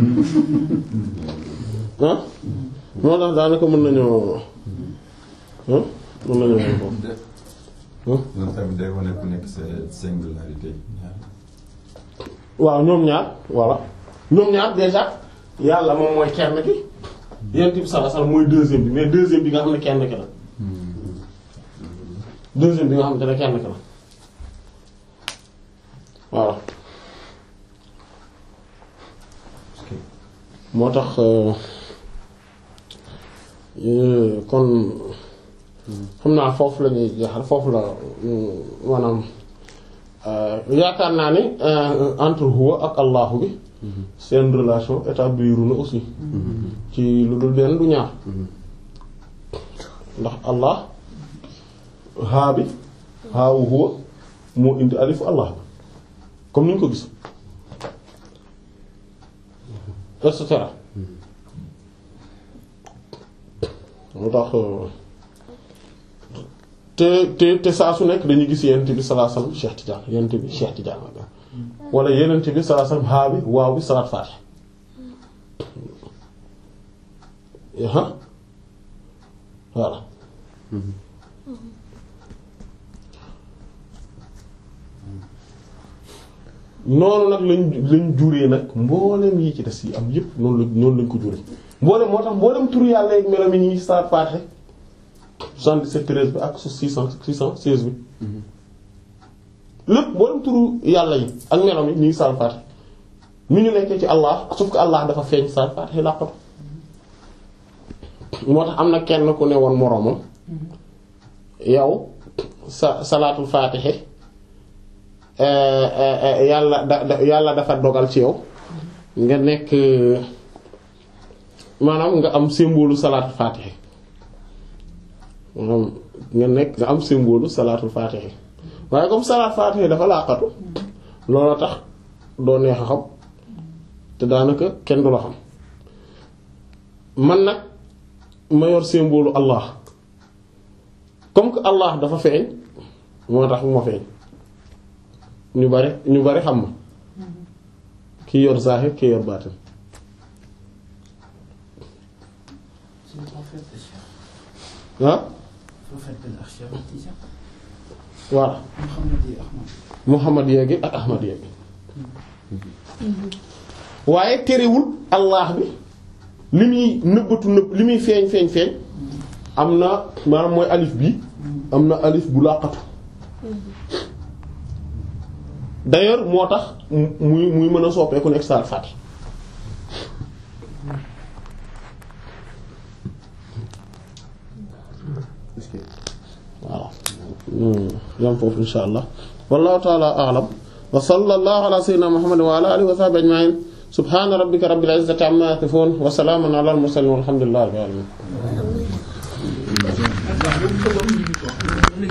ah moo tax daanaka mën nañoo ah mën nañoo foofu loolu tamit day wane ku nekk sa singularité. waaw ñoom ñaar voilà ñoom ñaar déjà yàlla moom mooy kenn ki yonent bi sallallahu alayhi wasallam mooy deuxième bi mais deuxième bi nga xam ne kenn ki la deuxième bi nga xam ne kenn ki la voilà moo tax kon xam naa foofu la ñuy jeexal foofu la maanaam yaakaar naa ni entre huwa ak allahu bi seen relation établir na aussi ci lu dul benn du ñaar ndax allah haa bi haawu huwa moo indi alifu allah comme ni ñu ko gis et cetera moo tax te te te saa su nekk dañuy gis yenent bi sallallahu alayhi wasallam Cheikh Tidiane yenent bi Cheikh Tidiane wala yenent bi sallallahu alayhi wasallam haa bi waaw bi salaat faatih aha voilà noonu nag lañ lañ juree nag mboolem yi ci des yi am yépp noonu la noonu lañ ko juree mboolem moo tax mboolem turu yàlla ak melam yi ñuy salaat faatih soixante-dix-sept treize bi ak six cent six cent seize bi lépp mboolem turu yàlla yi ak melam yi ñuy salaat faatih ni ñu nekkee ci Allah sauf que Allah dafa feeñ salaat faatih làqatu moo tax am na kenn ku ne woon moroomam yow sa salaatul faatihi yàlla da yàlla dafa dogal ci yow nga nekk maanaam nga am symbole salaatul faatihi maanaam nga nekk nga am symbole salaatul faatihi waaye comme salaatul faatihi dafa làqatu looloo tax doo neex a xam te daanaka kenn du la xam man nag ma yor symbole Allah comme que Allah dafa feeñ moo tax mu ma feeñ ñu bari ñu bari xam ma ki yor zahir ki yor baatin ah voilà Muhammad yeegi ak Ahmad yeegi waaye terewul Allah bi li muy nëbbatu nëbb li muy feeñ feeñ feeñ am na maanaam mooy alif bi am na alif bu làqatu d'ailleurs moo tax muy muy mën a soppeeku nekk saar fàtte waaw yam foofu insha allah wallahu ta'ala a'lam wa sallallahu ala sayyidina muhammad wa ala alihi wa sahbihi ajma'in subhana rabbika rabbil izzati amma yasifun wa salamun ala al mursalin walhamdulillahi rabbil alamin